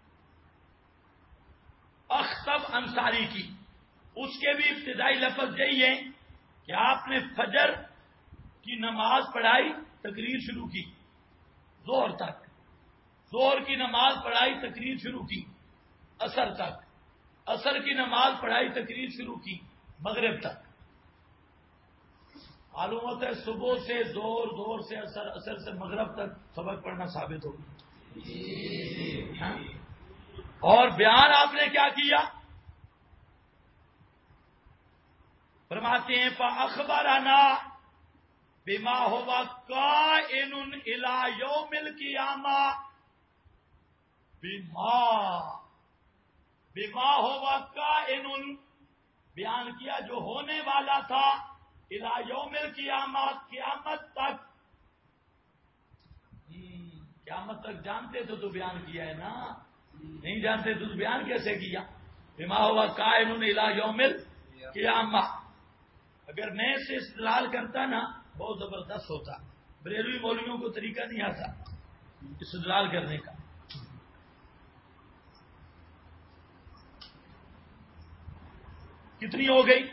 A: اخطب انصاری کی. اس کے بھی ابتدائی لفظ یہی ہے کہ آپ نے فجر کی نماز پڑھائی، تقریر شروع کی ظہر تک، ظہر کی نماز پڑھائی، تقریر شروع کی عصر تک، عصر کی نماز پڑھائی، تقریر شروع کی مغرب تک. معلوم ہوتا ہے صبح سے ظہر، ظہر سے عصر، عصر سے مغرب تک سبق پڑھنا ثابت ہوگا. اور بیان آپ نے کیا کیا؟ فرماتے ہیں فاخبرنا بما هو کائن الی یوم القیامہ، بما هو کائن، بیان کیا جو ہونے والا تھا، الی یوم القیامہ، قیامت تک. قیامت تک جانتے تو بیان کیا ہے نا، نہیں جانتے تو بیان کیسے کیا؟ بما هو کائن الی یوم القیامہ. اگر میں سے استدلال کرتا نا بہت زبردست ہوتا. بریلوی مولویوں کو طریقہ نہیں آتا استدلال کرنے کا. کتنی ہو گئی؟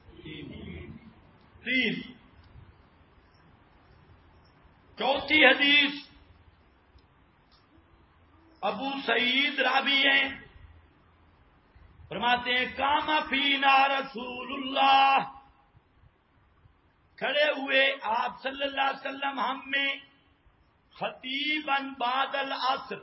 A: 3. چوتھی حدیث ابو سعید راوی ہیں، فرماتے ہیں قام فینا رسول اللہ، کھڑے ہوئے آپ صلی اللہ علیہ وسلم ہم میں، خطیباً بعد العصر،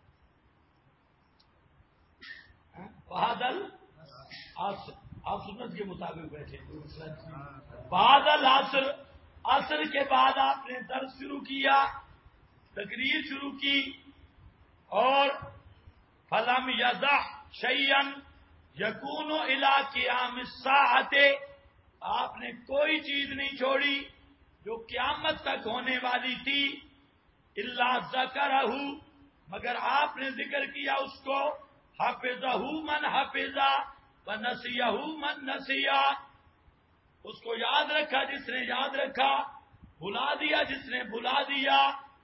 A: بعد العصر، آپ سنت کے مطابق بیٹھے، بعد العصر، عصر کے بعد آپ نے درس شروع کیا، تقریر شروع کی، اور فلم یضع شیئا یکون الی قیام الساعۃ، آپ نے کوئی چیز نہیں چھوڑی جو قیامت تک ہونے والی تھی، الا ذکرہ، مگر آپ نے ذکر کیا اس کو، حفظہ من حفظہ ونسیہ من نسیہ، اس کو یاد رکھا جس نے یاد رکھا، بھلا دیا جس نے بھلا دیا.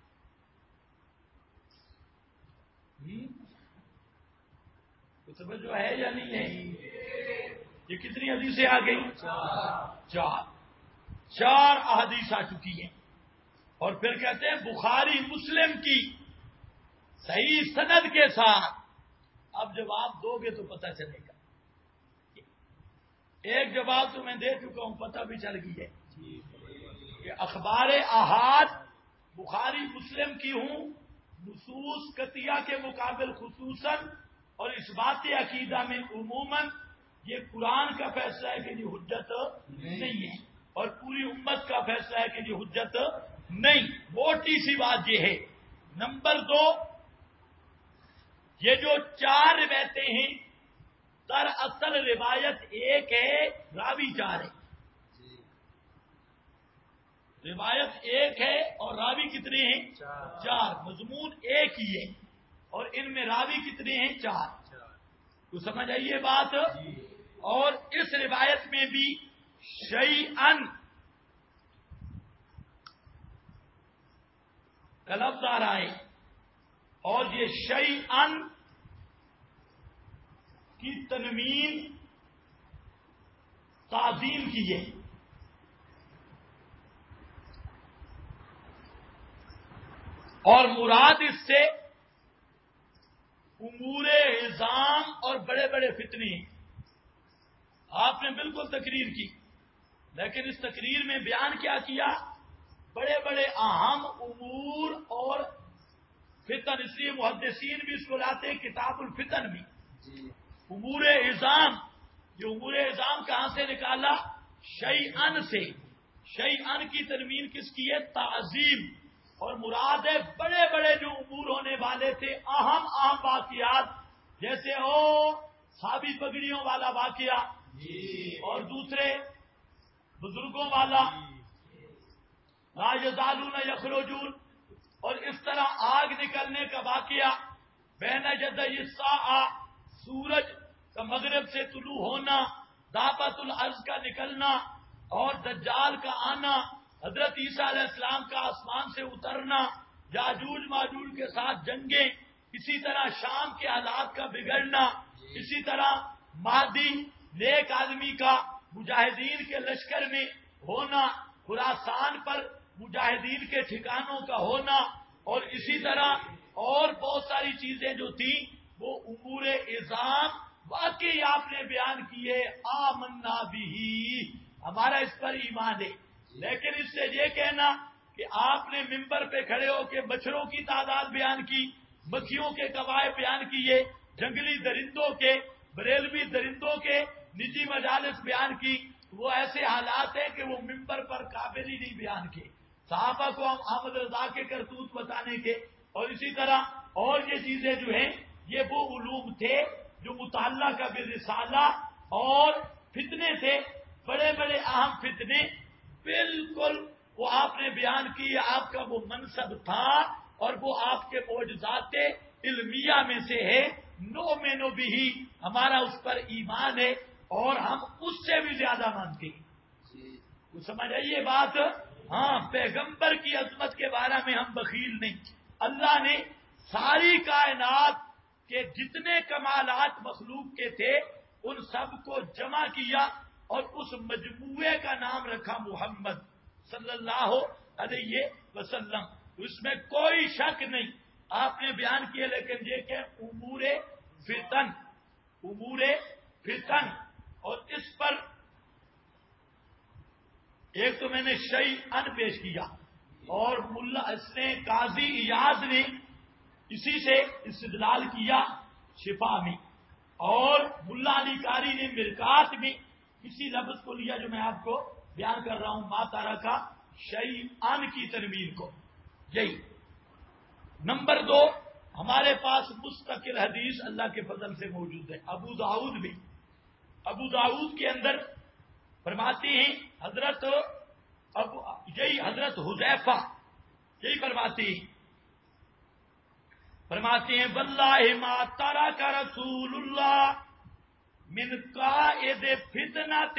A: توجہ ہے یا نہیں ہے؟ یہ کتنی حدیثیں آ گئی؟ 4 احادیث آ چکی ہیں. اور پھر کہتے ہیں بخاری مسلم کی صحیح سند کے ساتھ. اب جواب دو گے تو پتہ چلے گا. ایک جواب تو میں دے چکا ہوں، پتہ بھی چل گئی ہے کہ اخبار احاد بخاری مسلم کی ہوں، نصوص قطعیہ کے مقابل خصوصاً، اور اس بات عقیدہ میں عموماً یہ قرآن کا فیصلہ ہے کہ یہ حجت نہیں ہے، اور پوری امت کا فیصلہ ہے کہ یہ حجت نہیں. موٹی سی بات یہ ہے. نمبر 2، یہ جو 4 روایتیں ہیں دراصل روایت ایک ہے، راوی 4 ہے. روایت ایک ہے اور راوی کتنے ہیں؟ 4. مضمون ایک ہی ہے اور ان میں راوی کتنے ہیں؟ 4. تو سمجھ آئیے بات. اور اس روایت میں بھی شیئن کا لفظ آ رہا ہے، اور یہ شیئن کی تنوین تعظیم کی ہے، اور مراد اس سے امور عظام اور بڑے بڑے فتنے ہیں. آپ نے بالکل تقریر کی لیکن اس تقریر میں بیان کیا کیا؟ بڑے بڑے اہم امور اور فتن، اس لیے محدثین بھی اس کو لاتے ہیں کتاب الفتن بھی. امور اعظام، یہ امور اعظام کہاں سے نکالا؟ شیئن سے. شیئن کی تنوین کس کی ہے؟ تعظیم. اور مراد ہے بڑے بڑے جو امور ہونے والے تھے، اہم اہم واقعات، جیسے صحابی پگڑیوں والا واقعہ اور دوسرے بزرگوں والا لا یزالون یخرجون، اور اس طرح آگ نکلنے کا واقعہ، بین یدی الساعہ، سورج کا مغرب سے طلوع ہونا، دابۃ الارض کا نکلنا اور دجال کا آنا، حضرت عیسیٰ علیہ السلام کا آسمان سے اترنا، یاجوج ماجوج کے ساتھ جنگیں، اسی طرح شام کے حالات کا بگڑنا، اسی طرح مہدی نیک آدمی کا مجاہدین کے لشکر میں ہونا، خراسان پر مجاہدین کے ٹھکانوں کا ہونا، اور اسی طرح اور بہت ساری چیزیں جو تھیں وہ امور اعظام واقعی آپ نے بیان کیے. آمنا بھی، ہمارا اس پر ایمان ہے. لیکن اس سے یہ کہنا کہ آپ نے ممبر پہ کھڑے ہو کے مچھروں کی تعداد بیان کی، مکھیوں کے قواعد بیان کیے، جنگلی درندوں کے، بریلوی درندوں کے نجی مجالس بیان کی، وہ ایسے حالات ہیں کہ وہ ممبر پر قابل ہی نہیں بیان کے. صحابہ کو ہم احمد رضا کے کرتوت بتانے کے، اور اسی طرح اور یہ چیزیں جو ہیں یہ وہ علوم تھے جو متعلق کا بالرسالہ، اور فتنے تھے بڑے بڑے اہم فتنے، بالکل وہ آپ نے بیان کی. آپ کا وہ منصب تھا اور وہ آپ کے معجزات علمیہ میں سے ہے. نؤمن بھی، ہمارا اس پر ایمان ہے اور ہم اس سے بھی زیادہ مانتے ہیں. سمجھ آئیے بات؟ ہاں، پیغمبر کی عظمت کے بارے میں ہم بخیل نہیں. اللہ نے ساری کائنات کے جتنے کمالات مخلوق کے تھے ان سب کو جمع کیا اور اس مجموعے کا نام رکھا محمد صلی اللہ علیہ وسلم. اس میں کوئی شک نہیں، آپ نے بیان کیے. لیکن یہ کہ امور فتن، اور اس پر ایک تو میں نے شیئن پیش کیا، اور ملا اس نے قاضی ایاز نے اسی سے استدلال کیا شفا میں، اور ملا علی قاری نے مرکات میں اسی لفظ کو لیا جو میں آپ کو بیان کر رہا ہوں، ما ترکا شیئن کی تنوین کو. یہی نمبر 2، ہمارے پاس مستقل حدیث اللہ کے فضل سے موجود ہے. ابو داؤد کے اندر فرماتے ہیں حضرت حذیفہ یہی فرماتے ہیں واللہ ما ترک رسول اللہ من قائد فتنۃ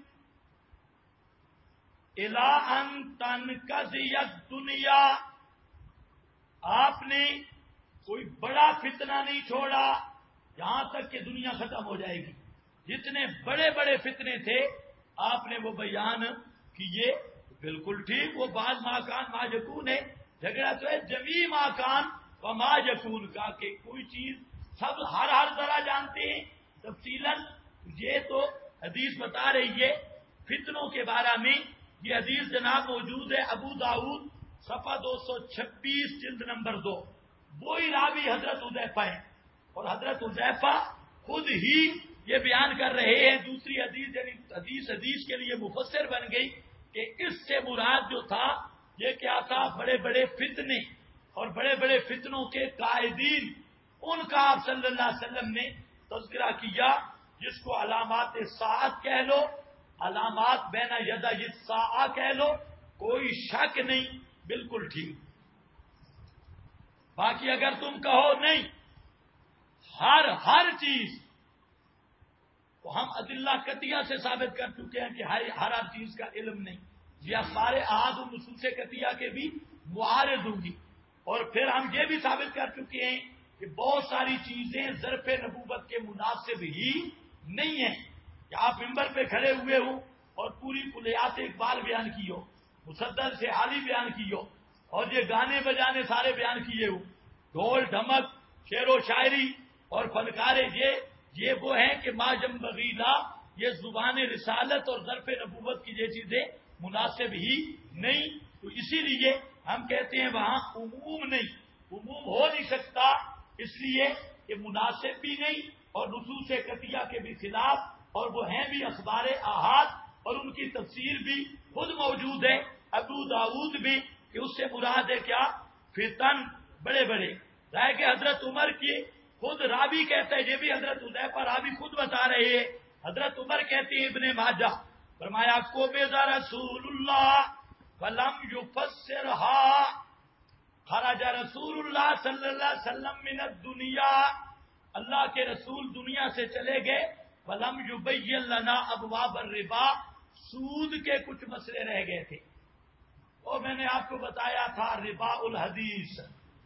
A: الی ان تنقضی الدنیا، آپ نے کوئی بڑا فتنہ نہیں چھوڑا یہاں تک کہ دنیا ختم ہو جائے گی. جتنے بڑے بڑے فتنے تھے آپ نے وہ بیان کیے. بالکل ٹھیک، وہ بعض ماکان ما یکون ہے، جھگڑا تو ہے جمی ماکان و ما یکون کا، کہ کوئی چیز سب ہر ذرا جانتے ہیں تفصیلاً. یہ تو حدیث بتا رہی ہے فتنوں کے بارے میں. یہ حدیث جناب موجود ہے ابو داؤد صفحہ 226 جلد نمبر 2. وہی راوی حضرت حذیفہ ہیں، اور حضرت حذیفہ خود ہی یہ بیان کر رہے ہیں. دوسری حدیث یعنی حدیث کے لیے مفسر بن گئی کہ اس سے مراد جو تھا یہ کیا تھا؟ بڑے بڑے فتنے اور بڑے بڑے فتنوں کے قائدین، ان کا آپ صلی اللہ علیہ وسلم نے تذکرہ کیا، جس کو علامات ساعت کہہ لو، علامات بین یدی الساعہ کہہ لو، کوئی شک نہیں، بالکل ٹھیک. باقی اگر تم کہو نہیں ہر چیز، تو ہم ادلہ قطعیہ سے ثابت کر چکے ہیں کہ ہر چیز کا علم نہیں. یہ سارے احاد و نصوص قطعیہ کے بھی معارض ہوں گی. اور پھر ہم یہ بھی ثابت کر چکے ہیں کہ بہت ساری چیزیں ظرف نبوت کے مناسب ہی نہیں ہیں. کہ آپ ممبر پہ کھڑے ہوئے ہوں اور پوری کلیات اقبال بیان کی ہو، مصدر سے حالی بیان کی ہو، اور یہ گانے بجانے سارے بیان کیے ہوں، ڈھول ڈھمک شعر و شاعری اور فنکارے، یہ وہ ہیں کہ ما جنبغی لا یہ زبان رسالت اور ظرف نبوت کی یہ چیزیں مناسب ہی نہیں، تو اسی لیے ہم کہتے ہیں وہاں عموم نہیں، عموم ہو نہیں سکتا، اس لیے کہ مناسب بھی نہیں اور نصوص قطعیہ کے بھی خلاف، اور وہ ہیں بھی اخبار احاد اور ان کی تفسیر بھی خود موجود ہے ابو داؤد بھی، کہ اس سے مراد ہے کیا؟ فتن بڑے بڑے رائے کہ حضرت عمر کی خود راوی کہتا ہے، یہ بھی حضرت حذیفہ راوی خود بتا رہے ہیں، حضرت عمر کہتے ہیں ابن ماجہ فرمایا کو بیزا رسول اللہ فلم یفسرها، خرج رسول اللہ صلی اللہ علیہ وسلم من الدنیا، اللہ کے رسول دنیا سے چلے گئے، فلم یبین لنا ابواب الربا، سود کے کچھ مسئلے رہ گئے تھے، اور میں نے آپ کو بتایا تھا ربا الحدیث،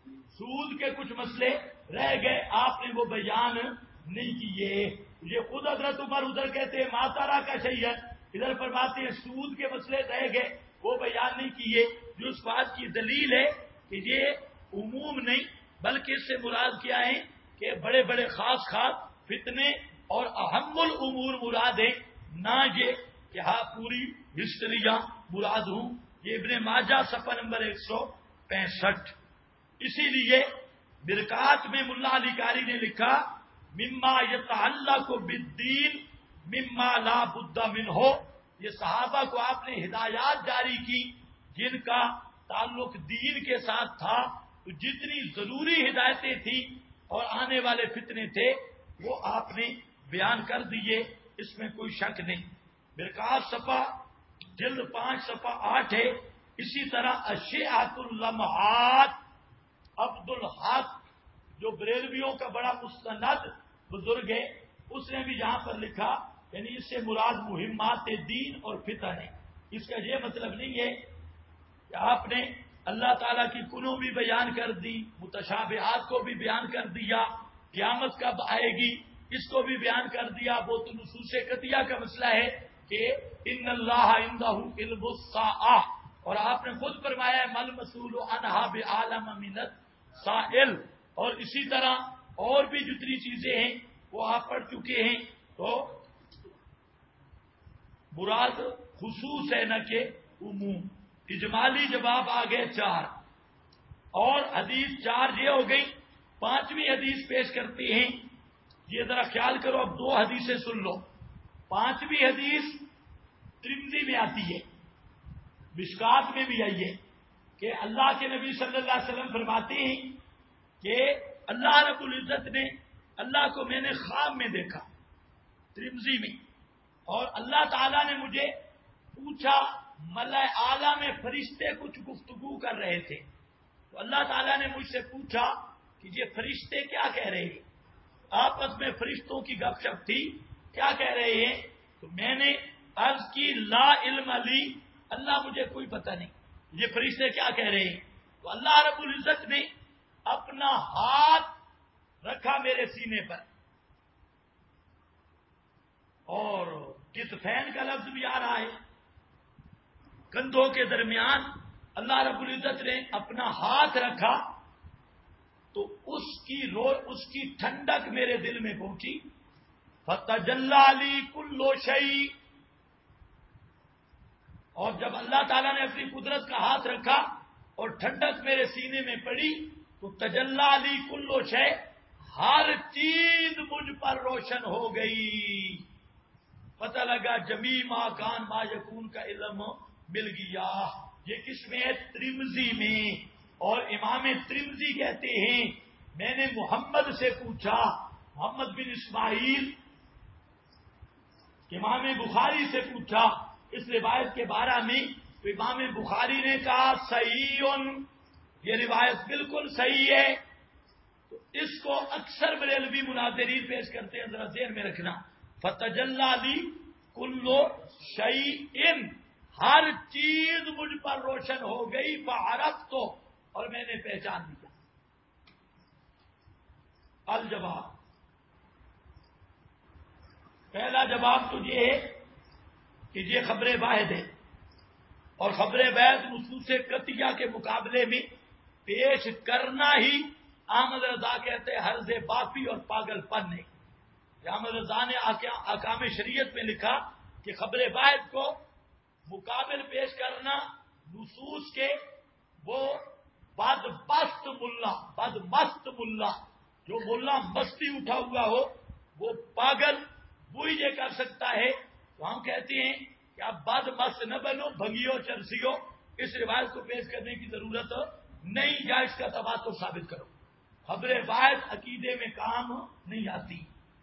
A: سود کے کچھ مسئلے رہ گئے، آپ نے وہ بیان نہیں کیے، یہ خود حضرت عمر ادھر کہتے ہیں ماتارا کا شیئن، ادھر فرماتے ہیں سود کے مسئلے رہ گئے وہ بیان نہیں کیے، جو اس بات کی دلیل ہے کہ یہ عموم نہیں بلکہ اس سے مراد کیا ہے کہ بڑے بڑے خاص فتنے اور اہم الامور مراد ہیں، نہ یہ کہ ہاں پوری ہسٹریاں مراد ہوں۔ یہ ابن ماجہ صفحہ نمبر 165۔ اسی لیے برکات میں ملا علی قاری نے لکھا مما یتعلق بالدین مما لا بد منہ، یہ صحابہ کو آپ نے ہدایات جاری کی جن کا تعلق دین کے ساتھ تھا، تو جتنی ضروری ہدایتیں تھیں اور آنے والے فتنے تھے وہ آپ نے بیان کر دیے، اس میں کوئی شک نہیں۔ برکات صفحہ جلد 5 صفحہ 8 ہے۔ اسی طرح اشیعۃ اللمحات عبد الحق جو بریلویوں کا بڑا مستند بزرگ ہے، اس نے بھی یہاں پر لکھا، یعنی اس سے مراد مہمات دین اور فتن ہے، اس کا یہ مطلب نہیں ہے کہ آپ نے اللہ تعالیٰ کی کنوں بھی بیان کر دی، متشابہات کو بھی بیان کر دیا، قیامت کب آئے گی اس کو بھی بیان کر دیا، وہ تو نصوص قطعیہ کا مسئلہ ہے کہ ان اللہ عندہ علم الساعہ، اور آپ نے خود فرمایا مل مسئول عنہا بعالم من السائل، اور اسی طرح اور بھی جتنی چیزیں ہیں وہ آپ پڑھ چکے ہیں، تو مراد خصوص ہے نہ کہ عموم۔ اجمالی جواب آگے 4 اور حدیث 4 یہ ہو گئی، 5ویں حدیث پیش کرتے ہیں، یہ ذرا خیال کرو، اب 2 حدیثیں سن لو۔ 5ویں حدیث ترمذی میں آتی ہے، مشکات میں بھی آئی ہے کہ اللہ کے نبی صلی اللہ علیہ وسلم فرماتے ہیں کہ اللہ رب العزت نے اللہ کو میں نے خواب میں دیکھا، ترمذی میں، اور اللہ تعالیٰ نے مجھے پوچھا، ملأ اعلیٰ میں فرشتے کچھ گفتگو کر رہے تھے، تو اللہ تعالیٰ نے مجھ سے پوچھا کہ یہ فرشتے کیا کہہ رہے ہیں، آپس میں فرشتوں کی گپ شپ تھی، کیا کہہ رہے ہیں؟ تو میں نے عرض کی لا علم لی، اللہ مجھے کوئی پتہ نہیں یہ فرشتے کیا کہہ رہے ہیں، تو اللہ رب العزت نے اپنا ہاتھ رکھا میرے سینے پر، اور کتفین کا لفظ بھی آ رہا ہے، کندھوں کے درمیان اللہ رب العزت نے اپنا ہاتھ رکھا، تو اس کی ٹھنڈک میرے دل میں پہنچی، فتجلی لی کل شیء، اور جب اللہ تعالیٰ نے اپنی قدرت کا ہاتھ رکھا اور ٹھنڈک میرے سینے میں پڑی، تو تجلی لی کل شیء، ہر چیز مجھ پر روشن ہو گئی، پتہ لگا جمی ما کان ما یکون کا علم مل گیا۔ یہ کس میں ہے؟ ترمذی میں، اور امام ترمذی کہتے ہیں میں نے محمد سے پوچھا، محمد بن اسماعیل، امام بخاری سے پوچھا اس روایت کے بارے میں، تو امام بخاری نے کہا صحیح، یہ روایت بالکل صحیح ہے۔ تو اس کو اکثر بریلوی مناظرین پیش کرتے ہیں، ذرا ذہن میں رکھنا، فتجلی لی کل شیء، ہر چیز مجھ پر روشن ہو گئی، فعرفت، اور میں نے پہچان لیا۔ الجواب، پہلا جواب تو یہ ہے کہ یہ خبر واحد ہے، اور خبر واحد نصوص قطعیہ کے مقابلے میں پیش کرنا ہی احمد رضا کہتے ہیں حرز باپی اور پاگل پن ہے، احمد رضا نے احکام شریعت میں لکھا کہ خبر واحد کو مقابل پیش کرنا نصوص کے، وہ بدمست ملا جو ملا مستی اٹھا ہوا ہو، وہ پاگل وہی یہ کر سکتا ہے. تو ہم کہتے ہیں کہ آپ بد مست نہ بنو، بھنگیو چرسیو، اس روایت کو پیش کرنے کی ضرورت نہیں، یا اس کا تواتر ثابت کرو. خبر واحد عقیدے میں کام نہیں آتی.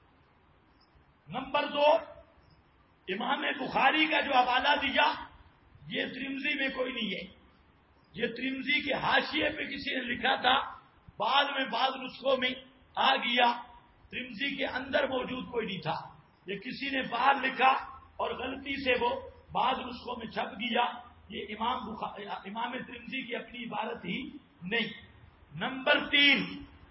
A: نمبر 2، امام بخاری کا جو حوالہ دیا یہ ترمذی میں کوئی نہیں ہے. یہ ترمذی کے حاشیے پہ کسی نے لکھا تھا، بعد میں بعض نسخوں میں آ گیا، ترمذی کے اندر موجود کوئی نہیں تھا. یہ کسی نے باہر لکھا اور غلطی سے وہ بعض نسخوں میں چھپ گیا. یہ امام ترمذی کی اپنی عبارت ہی نہیں. نمبر 3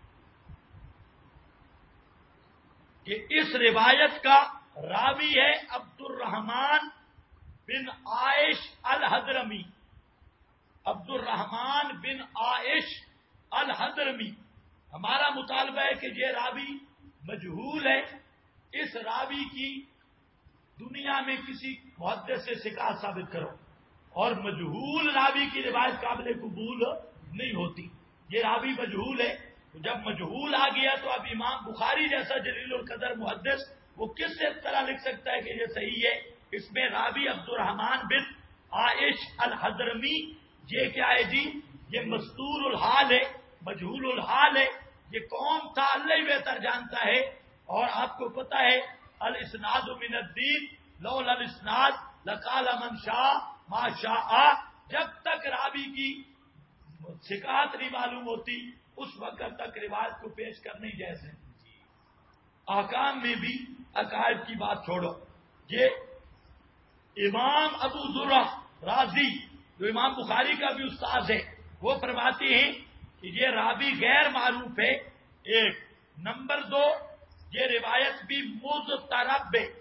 A: کہ اس روایت کا راوی ہے عبد الرحمن بن عائش الحضرمی. عبد الرحمن بن عائش الحضرمی. ہمارا مطالبہ ہے کہ یہ راوی مجہول ہے. اس راوی کی دنیا میں کسی محدث سے شکایت ثابت کرو، اور مجہول راوی کی روایت قابل قبول نہیں ہوتی. یہ راوی مجہول ہے. تو جب مجہول آ گیا تو اب امام بخاری جیسا جلیل القدر محدث وہ کس طرح لکھ سکتا ہے کہ یہ صحیح ہے؟ اس میں راوی عبد الرحمن بن عائش الحضرمی، یہ کیا ہے جی؟ یہ مستور الحال ہے، مجہول الحال ہے. یہ کون تھا اللہ ہی بہتر جانتا ہے. اور آپ کو پتا ہے الاسناد من الدین لولا الاسناد لقال من شاء ما شاء. جب تک راوی کی شکایت نہیں معلوم ہوتی اس وقت تک روایت کو پیش کرنے جیسے. احکام میں بھی عقائد کی بات چھوڑو. یہ امام ابو ذرہ رازی جو امام بخاری کا بھی استاد ہے، وہ فرماتے ہیں کہ یہ راوی غیر معروف ہے. ایک نمبر 2، یہ روایت بھی مضطرب ہے.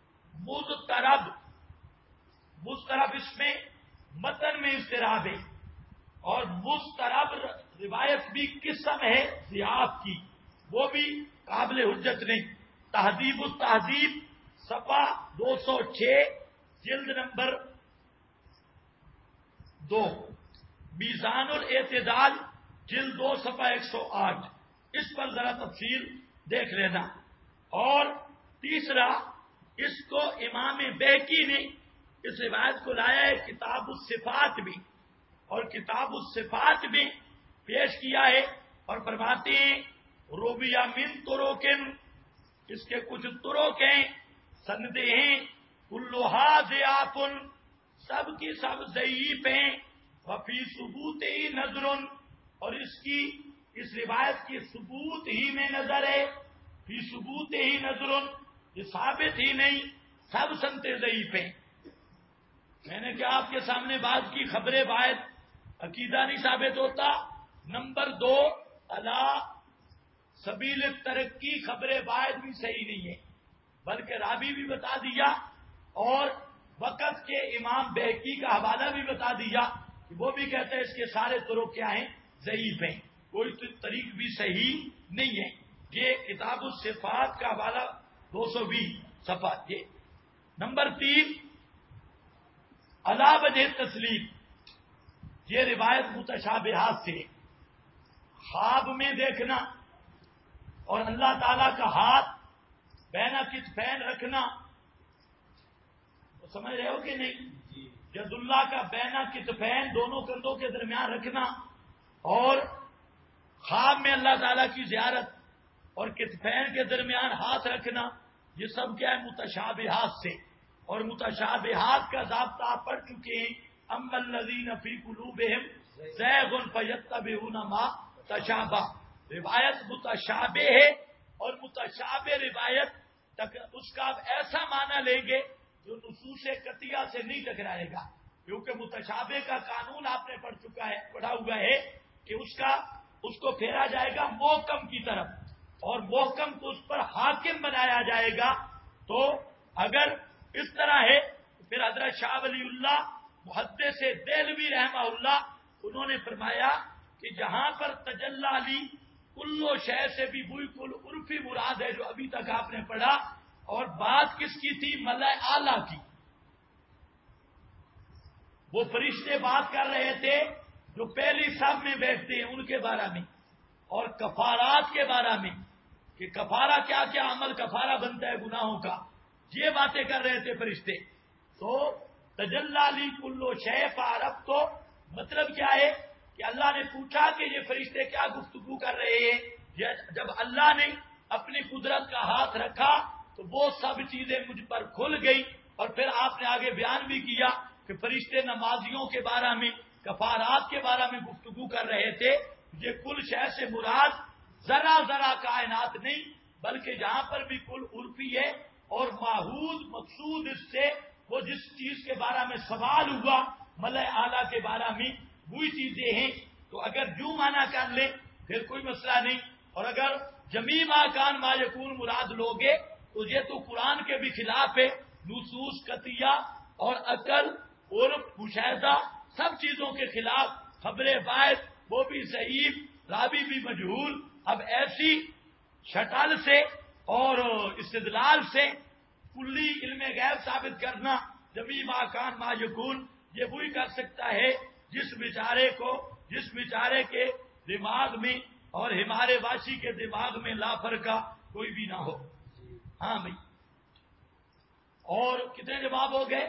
A: مضطرب اس میں متن میں اضطراب ہے، اور مضطرب روایت بھی قسم ہے ضعاف کی، وہ بھی قابل حجت نہیں. تہذیب التہذیب صفحہ 206 جلد نمبر 2، میزان الاعتدال جلد 2 صفحہ 108. اس پر ذرا تفصیل دیکھ لینا. اور تیسرا، اس کو امام بیہقی نے اس روایت کو لایا ہے کتاب الصفات میں، اور کتاب الصفات میں پیش کیا ہے، اور فرماتے ہیں روبیہ من طرقن، اس کے کچھ طرق ہیں، سندیں ہیں، کلھا ضعاف، سب کی سب ضعیف ہیں. وفی ثبوت ہی نظر، اور اس روایت کی ثبوت ہی میں نظر ہے. فی ثبوت ہی نظر، یہ ثابت ہی نہیں، سب سنتے ضعیف ہیں. میں نے کیا آپ کے سامنے بات کی خبر واحد عقیدہ نہیں ثابت ہوتا. نمبر 2، علی سبیل ترقی خبر واحد بھی صحیح نہیں ہے، بلکہ راوی بھی بتا دیا اور وقت کے امام بیہقی کا حوالہ بھی بتا دیا کہ وہ بھی کہتے ہیں اس کے سارے طرق کیا ہیں؟ ضعیف ہیں، کوئی طریق بھی صحیح نہیں ہے. یہ کتاب الصفات کا حوالہ 220 صفحہ. یہ نمبر 3، علی وجہ تسلیم، یہ روایت متشابہات سے، خواب میں دیکھنا اور اللہ تعالی کا ہاتھ بین کتفین رکھنا، تو سمجھ رہے ہو کہ نہیں؟ ید اللہ کا بین کتفین دونوں کندھوں کے درمیان رکھنا، اور خواب میں اللہ تعالی کی زیارت اور کتفین کے درمیان ہاتھ رکھنا، یہ سب کیا ہے؟ متشابہات سے. اور متشابہات کا ضابطہ آپ پڑھ چکے ہیں. اما الذین فی قلوبہم زیغ فیتبعون ما تشابہ. روایت متشابہ ہے، اور متشابہ روایت تک اس کا آپ ایسا معنی لیں گے جو نصوص قطعیہ سے نہیں ٹکرائے گا، کیونکہ متشابہ کا قانون آپ نے پڑھا ہوا ہے کہ اس کو پھیرا جائے گا محکم کی طرف، اور محکم کو اس پر حاکم بنایا جائے گا. تو اگر اس طرح ہے تو پھر حضرت شاہ ولی اللہ محدث دہلوی رحمہ اللہ انہوں نے فرمایا کہ جہاں پر تجلی کلو شے سے بھی بوئی کل عرفی مراد ہے جو ابھی تک آپ نے پڑھا. اور بات کس کی تھی؟ ملأ اعلی کی. وہ فرشتے بات کر رہے تھے جو پہلی صف میں بیٹھتے ہیں ان کے بارے میں، اور کفارات کے بارے میں کہ کفارہ کیا کیا عمل کفارہ بنتا ہے گناہوں کا، یہ باتیں کر رہے تھے فرشتے. تو تجلی لی کلو شے فعرفت، تو مطلب کیا ہے کہ اللہ نے پوچھا کہ یہ فرشتے کیا گفتگو کر رہے ہیں. جب اللہ نے اپنی قدرت کا ہاتھ رکھا تو وہ سب چیزیں مجھ پر کھل گئی. اور پھر آپ نے آگے بیان بھی کیا کہ فرشتے نمازیوں کے بارے میں، کفارات کے بارے میں گفتگو کر رہے تھے. یہ کل شے سے مراد ذرا ذرا کائنات نہیں، بلکہ جہاں پر بھی کل عرفی ہے اور ماحول مقصود اس سے وہ جس چیز کے بارے میں سوال ہوا ملأ اعلیٰ کے بارے میں وہی چیزیں ہیں. تو اگر جو معنی کر لیں پھر کوئی مسئلہ نہیں، اور اگر جمیع ما کان ما یکون مراد لوگے تو یہ تو قرآن کے بھی خلاف ہے. نصوص قطعیہ اور عقل اور مشاہدہ سب چیزوں کے خلاف. خبر باعث وہ بھی ضعیف، راوی بھی مجہول. اب ایسی شٹل سے اور استدلال سے کلی علم غیب ثابت کرنا جمیع ما کان ما یکون یہ وہی کر سکتا ہے جس بیچارے کے دماغ میں اور ہمارے واشی کے دماغ میں لافر کا کوئی بھی نہ ہو. ہاں بھائی، اور کتنے جواب ہو گئے؟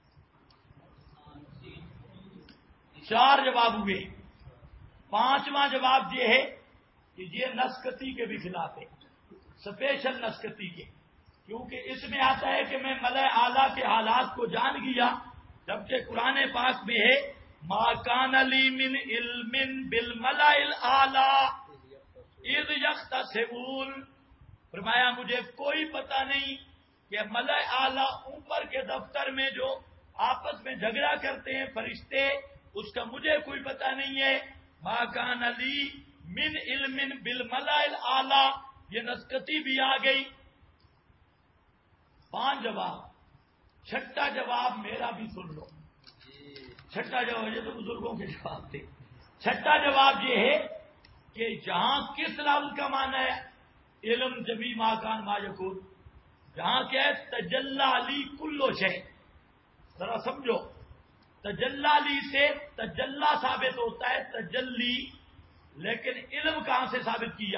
A: 4 جواب ہوئے. 5واں جواب یہ ہے کہ یہ نسکتی کے بھی خلاف ہے، اسپیشل نسکتی کے، کیونکہ اس میں آتا ہے کہ میں ملأ اعلیٰ کے حالات کو جان گیا، جبکہ قرآن پاک میں ہے ما کان لی من علم بالملأ الاعلی اذ یختصمون. فرمایا مجھے کوئی پتہ نہیں کہ ملأ اعلیٰ اوپر کے دفتر میں جو آپس میں جھگڑا کرتے ہیں فرشتے، اس کا مجھے کوئی پتہ نہیں ہے. ما کان لی من علم بالملأ الاعلی، یہ نسکتی بھی آ گئی. 5 جواب. 6واں جواب میرا بھی سن لو. 6واں جواب، یہ تو بزرگوں کے جواب تھے. 6واں جواب یہ ہے کہ جہاں کس لفظ کا معنی ہے علم جمیع ما کان ما یکون، جہاں کیا ہے تجلی لی کلو شے. ذرا سمجھو، تجلی لی سے تجلا ثابت ہوتا ہے تجلی، لیکن علم کہاں سے ثابت کیا؟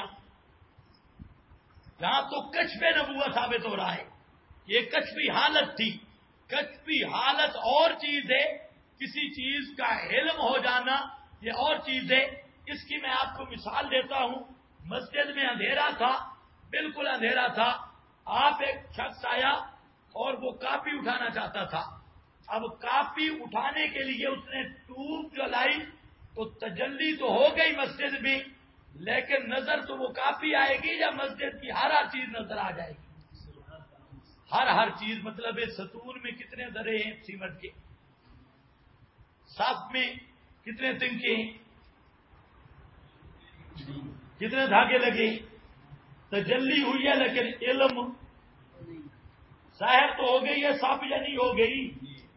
A: یہاں تو کشف نبوت ثابت ہو رہا ہے. یہ کشفی حالت تھی. کشفی حالت اور چیز ہے، کسی چیز کا علم ہو جانا یہ اور چیز ہے. اس کی میں آپ کو مثال دیتا ہوں. مسجد میں اندھیرا تھا، بالکل اندھیرا تھا. آپ ایک شخص آیا اور وہ کاپی اٹھانا چاہتا تھا. اب کاپی اٹھانے کے لیے اس نے ٹوب جلائی تو تجلی تو ہو گئی مسجد میں، لیکن نظر تو وہ کاپی آئے گی یا مسجد کی ہر چیز نظر آ جائے گی؟ ہر چیز. مطلب ستون میں کتنے درے ہیں سیمنٹ کے، صف میں کتنے تنکے ہیں، کتنے دھاگے لگے. تجلی ہوئی ہے لیکن علم ظاہر تو ہو گئی ہے، صف یا نہیں ہو گئی؟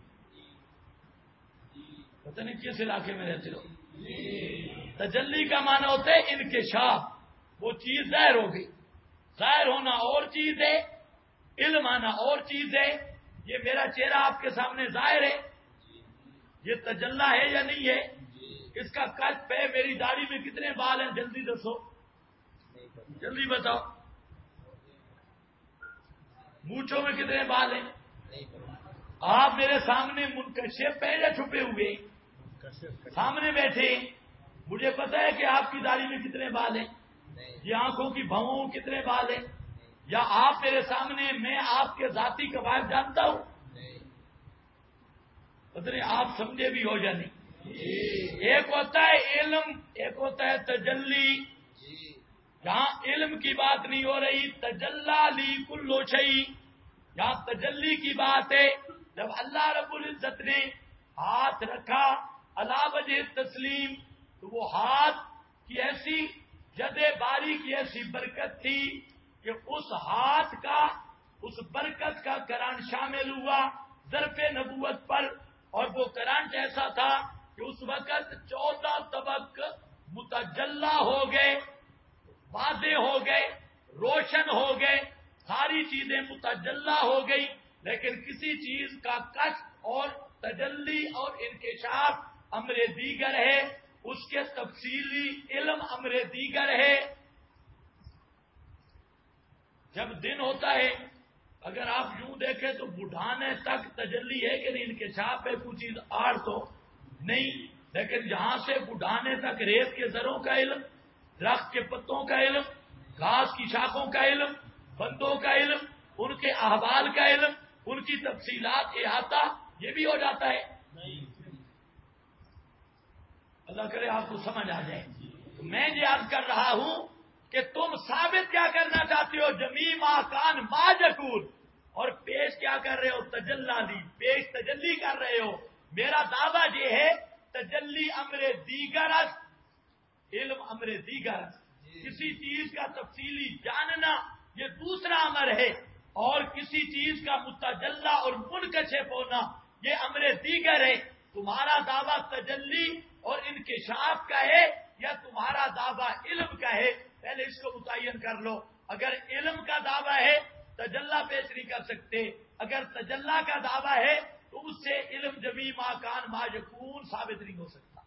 A: پتہ نہیں کس علاقے میں رہتے ہو. تجلی کا معنی ہوتا ہے انکشاف، وہ چیز ظاہر ہو گئی. ظاہر ہونا اور چیز ہے، علم آنا اور چیز ہے. یہ میرا چہرہ آپ کے سامنے ظاہر ہے، یہ تجلا ہے یا نہیں ہے؟ اس کا کشف ہے. میری داڑھی میں کتنے بال ہیں جلدی دسو، جلدی بتاؤ. مونچھوں میں کتنے بال ہیں؟ آپ میرے سامنے منکشف ہیں یا چھپے ہوئے؟ سامنے بیٹھے، مجھے پتا ہے کہ آپ کی داڑھی میں کتنے بال ہیں، یہ آنکھوں کی بھووں کتنے بال ہیں، یا آپ میرے سامنے، میں آپ کے ذاتی قواعد جانتا ہوں؟ پتہ نہیں آپ سمجھے بھی ہو یا نہیں. ایک ہوتا ہے علم، ایک ہوتا ہے تجلی. جہاں علم کی بات نہیں ہو رہی، تجلا لی کلو شیء، یہاں تجلی کی بات ہے. جب اللہ رب العزت نے ہاتھ رکھا علی وجہ تسلیم تو وہ ہاتھ کی ایسی ید باری کی ایسی برکت تھی کہ اس ہاتھ کا، اس برکت کا کرانٹ شامل ہوا ظرف نبوت پر. اور وہ کرانٹ ایسا تھا کہ اس وقت 14 طبق متجلا ہو گئے. واضح ہو گئے، روشن ہو گئے، ساری چیزیں متجلہ ہو گئی، لیکن کسی چیز کا کشف اور تجلی اور انکشاف امر دیگر ہے، اس کے تفصیلی علم امر دیگر ہے۔ جب دن ہوتا ہے، اگر آپ یوں دیکھیں تو بڑھانے تک تجلی ہے کہ نہیں، انکشاف ہے، کوئی چیز آڑ تو نہیں، لیکن جہاں سے بڑھانے تک ریت کے ذروں کا علم، درخت کے پتوں کا علم، گھاس کی شاخوں کا علم، بندوں کا علم، ان کے احوال کا علم، ان کی تفصیلات احاطہ، یہ بھی ہو جاتا ہے۔ اللہ کرے آپ کو سمجھ آ جائے۔ تو میں یہ عرض کر رہا ہوں کہ تم ثابت کیا کرنا چاہتے ہو؟ جمی ما کان ما یکون، اور پیش کیا کر رہے ہو؟ تجلی، پیش تجلی کر رہے ہو۔ میرا دعویٰ یہ ہے تجلی امر دیگر است، علم امر دیگر است۔ کسی چیز کا تفصیلی جاننا یہ دوسرا امر ہے، اور کسی چیز کا متجلا اور منکشف ہونا یہ امر دیگر ہے۔ تمہارا دعویٰ تجلی اور انکشاف کا ہے یا تمہارا دعویٰ علم کا ہے؟ پہلے اس کو متعین کر لو۔ اگر علم کا دعویٰ ہے تجلا پیش نہیں کر سکتے، اگر تجلا کا دعویٰ ہے تو اس سے علم جمی ما کان ما یکون ثابت نہیں ہو سکتا۔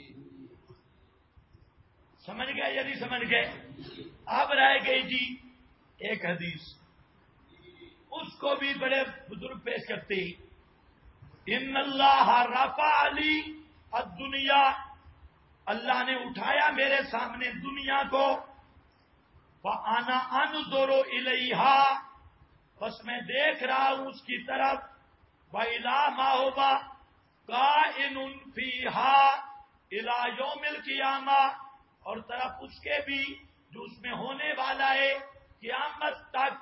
A: سمجھ گئے یا نہیں سمجھ گئے؟ اب رہ گئی جی ایک حدیث، اس کو بھی بڑے بزرگ پیش کرتے ہیں۔ ان اللہ رفع علی الدنیا، اللہ نے اٹھایا میرے سامنے دنیا کو، فانا انظر الیہا، بس میں دیکھ رہا ہوں اس کی طرف، وَإِلَىٰ مَا هُوَ کائن فیہا الی یوم القیامہ، اور طرف اس کے بھی جو اس میں ہونے والا ہے قیامت تک۔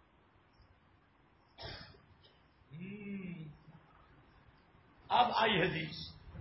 A: اب آئی حدیث،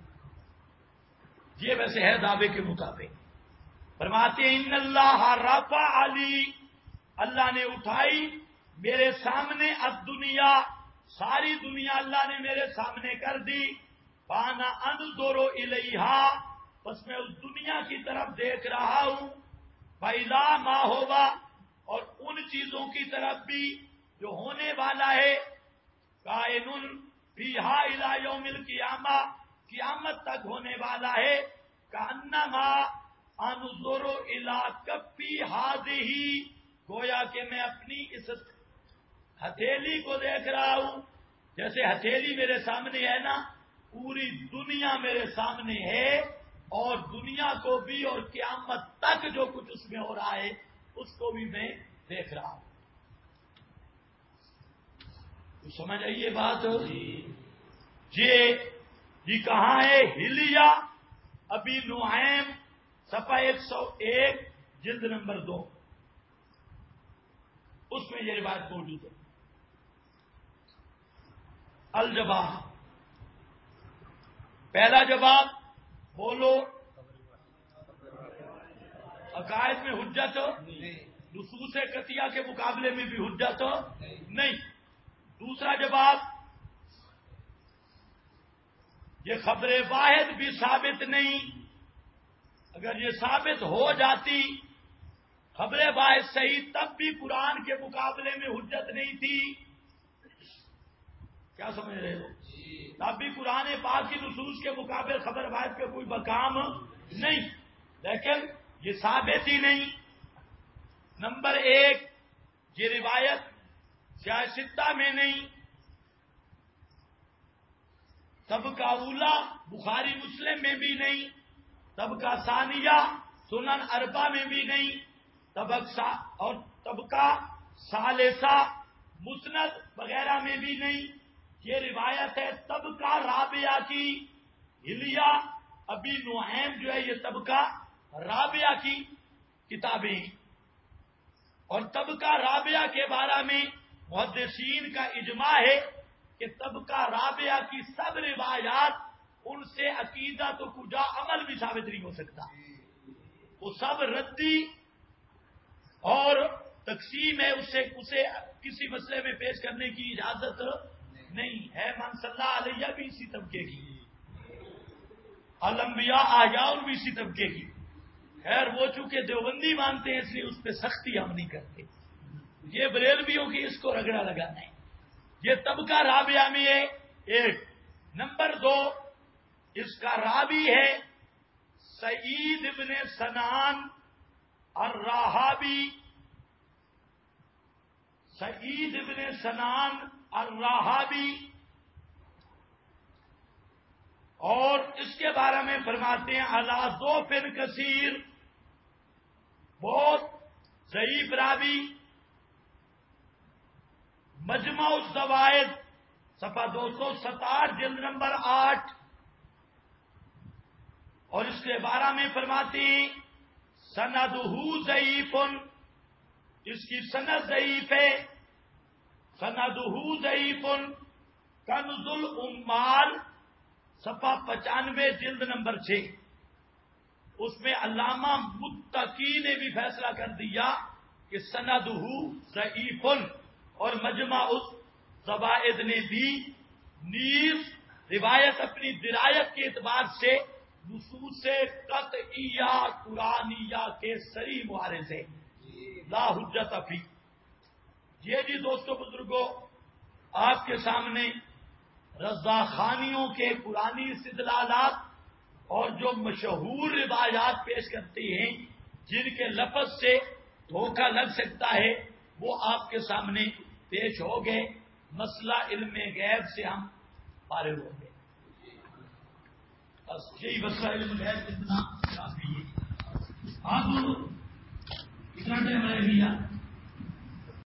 A: یہ ویسے ہے دعوے کے مطابق، فرماتے ہیں ان اللہ رفع علی، اللہ نے اٹھائی میرے سامنے الدنیا، ساری دنیا اللہ نے میرے سامنے کر دی، فانا انظر الیہا، بس میں اس دنیا کی طرف دیکھ رہا ہوں، وَإِلَىٰ مَا هُوَ، اور ان چیزوں کی طرف بھی جو ہونے والا ہے، کائن فیہا الی یوم القیامہ، قیامت تک ہونے والا ہے، کأنما انظر الی کفی ہذہ، گویا کہ میں اپنی اس ہتھیلی کو دیکھ رہا ہوں، جیسے ہتھیلی میرے سامنے ہے نا، پوری دنیا میرے سامنے ہے، اور دنیا کو بھی اور قیامت تک جو کچھ اس میں ہو رہا ہے اس کو بھی میں دیکھ رہا ہوں۔ تو سمجھ آئیے بات؟ یہ کہاں ہے؟ ہلیہ ابی نعیم، صفحہ 101، جلد نمبر 2، اس میں یہ روایت موجود ہے۔ الجواب، پہلا جواب، بولو، عقائد میں حجت نصوص قطعیہ کے مقابلے میں بھی حجت نہیں۔ دوسرا جواب، یہ خبر واحد بھی ثابت نہیں، اگر یہ ثابت ہو جاتی خبر واحد صحیح، تب بھی قرآن کے مقابلے میں حجت نہیں تھی۔ کیا سمجھ رہے ہو؟ تب بھی قرآن پاک کی نصوص کے مقابلے خبر واحد کا کوئی مقام نہیں، لیکن یہ ثابت ہی نہیں۔ نمبر ایک، یہ روایت سیاستہ میں نہیں، طبقہ اولا بخاری مسلم میں بھی نہیں، طبقہ ثانیہ سنن اربع میں بھی نہیں، اور طبقہ ثالثہ مسند وغیرہ میں بھی نہیں۔ یہ روایت ہے طبقہ رابعہ کی، ہلیہ ابی نعیم جو ہے یہ طبقہ رابعہ کی کتابیں، اور طبقہ رابعہ کے بارے میں محدثین کا اجماع ہے کہ طبقہ رابعہ کی سب روایات، ان سے عقیدہ تو کجا عمل بھی ثابت نہیں ہو سکتا، وہ سب ردی اور تقسیم ہے، اسے کسی مسئلے میں پیش کرنے کی اجازت نہیں ہے۔ من صلی اللہ علیہ بھی اسی طبقے کی، الانبیاء احیاء بھی اسی طبقے کی، خیر وہ چونکہ دیوبندی مانتے ہیں اس لیے اس پہ سختی ہم نہیں کرتے. یہ بریلویوں کی اس کو رگڑا لگانا ہے. یہ طبقہ رابعہ میں ہے. ایک نمبر 2 اس کا راوی ہے سعید ابن سنان الراہابی. سعید ابن سنان الراہابی. اور اس کے بارے میں فرماتے ہیں علی ضعف کثیر، بہت ضعیف راوی. مجمع الزوائد صفحہ 267 جلد نمبر 8. اور اس کے بارے میں فرماتے ہیں سندہ ضعیف، اس کی سند ضعیف ہے. سندہ ضعیف. کنز الامال صفحہ 95 جلد نمبر 6. اس میں علامہ متقی نے بھی فیصلہ کر دیا کہ سندہ ضعیف. اور مجمع الزوائد نے بھی نیز روایت اپنی درایت کے اعتبار سے نصوص قطعیہ قرآنیہ کے صریح معارض ہے. لا حجت فی. یہ جی دوستو بزرگوں، آپ کے سامنے رضا خانیوں کے قرآنی استدلالات اور جو مشہور روایات پیش کرتے ہیں جن کے لفظ سے دھوکہ لگ سکتا ہے وہ آپ کے سامنے پیش ہو گئے. مسئلہ علم غیب سے ہم فارغ ہو گئے. بس یہی مسئلہ علم غیب اتنا کافی ہے. آپ اتنا ٹائم رہ گیا.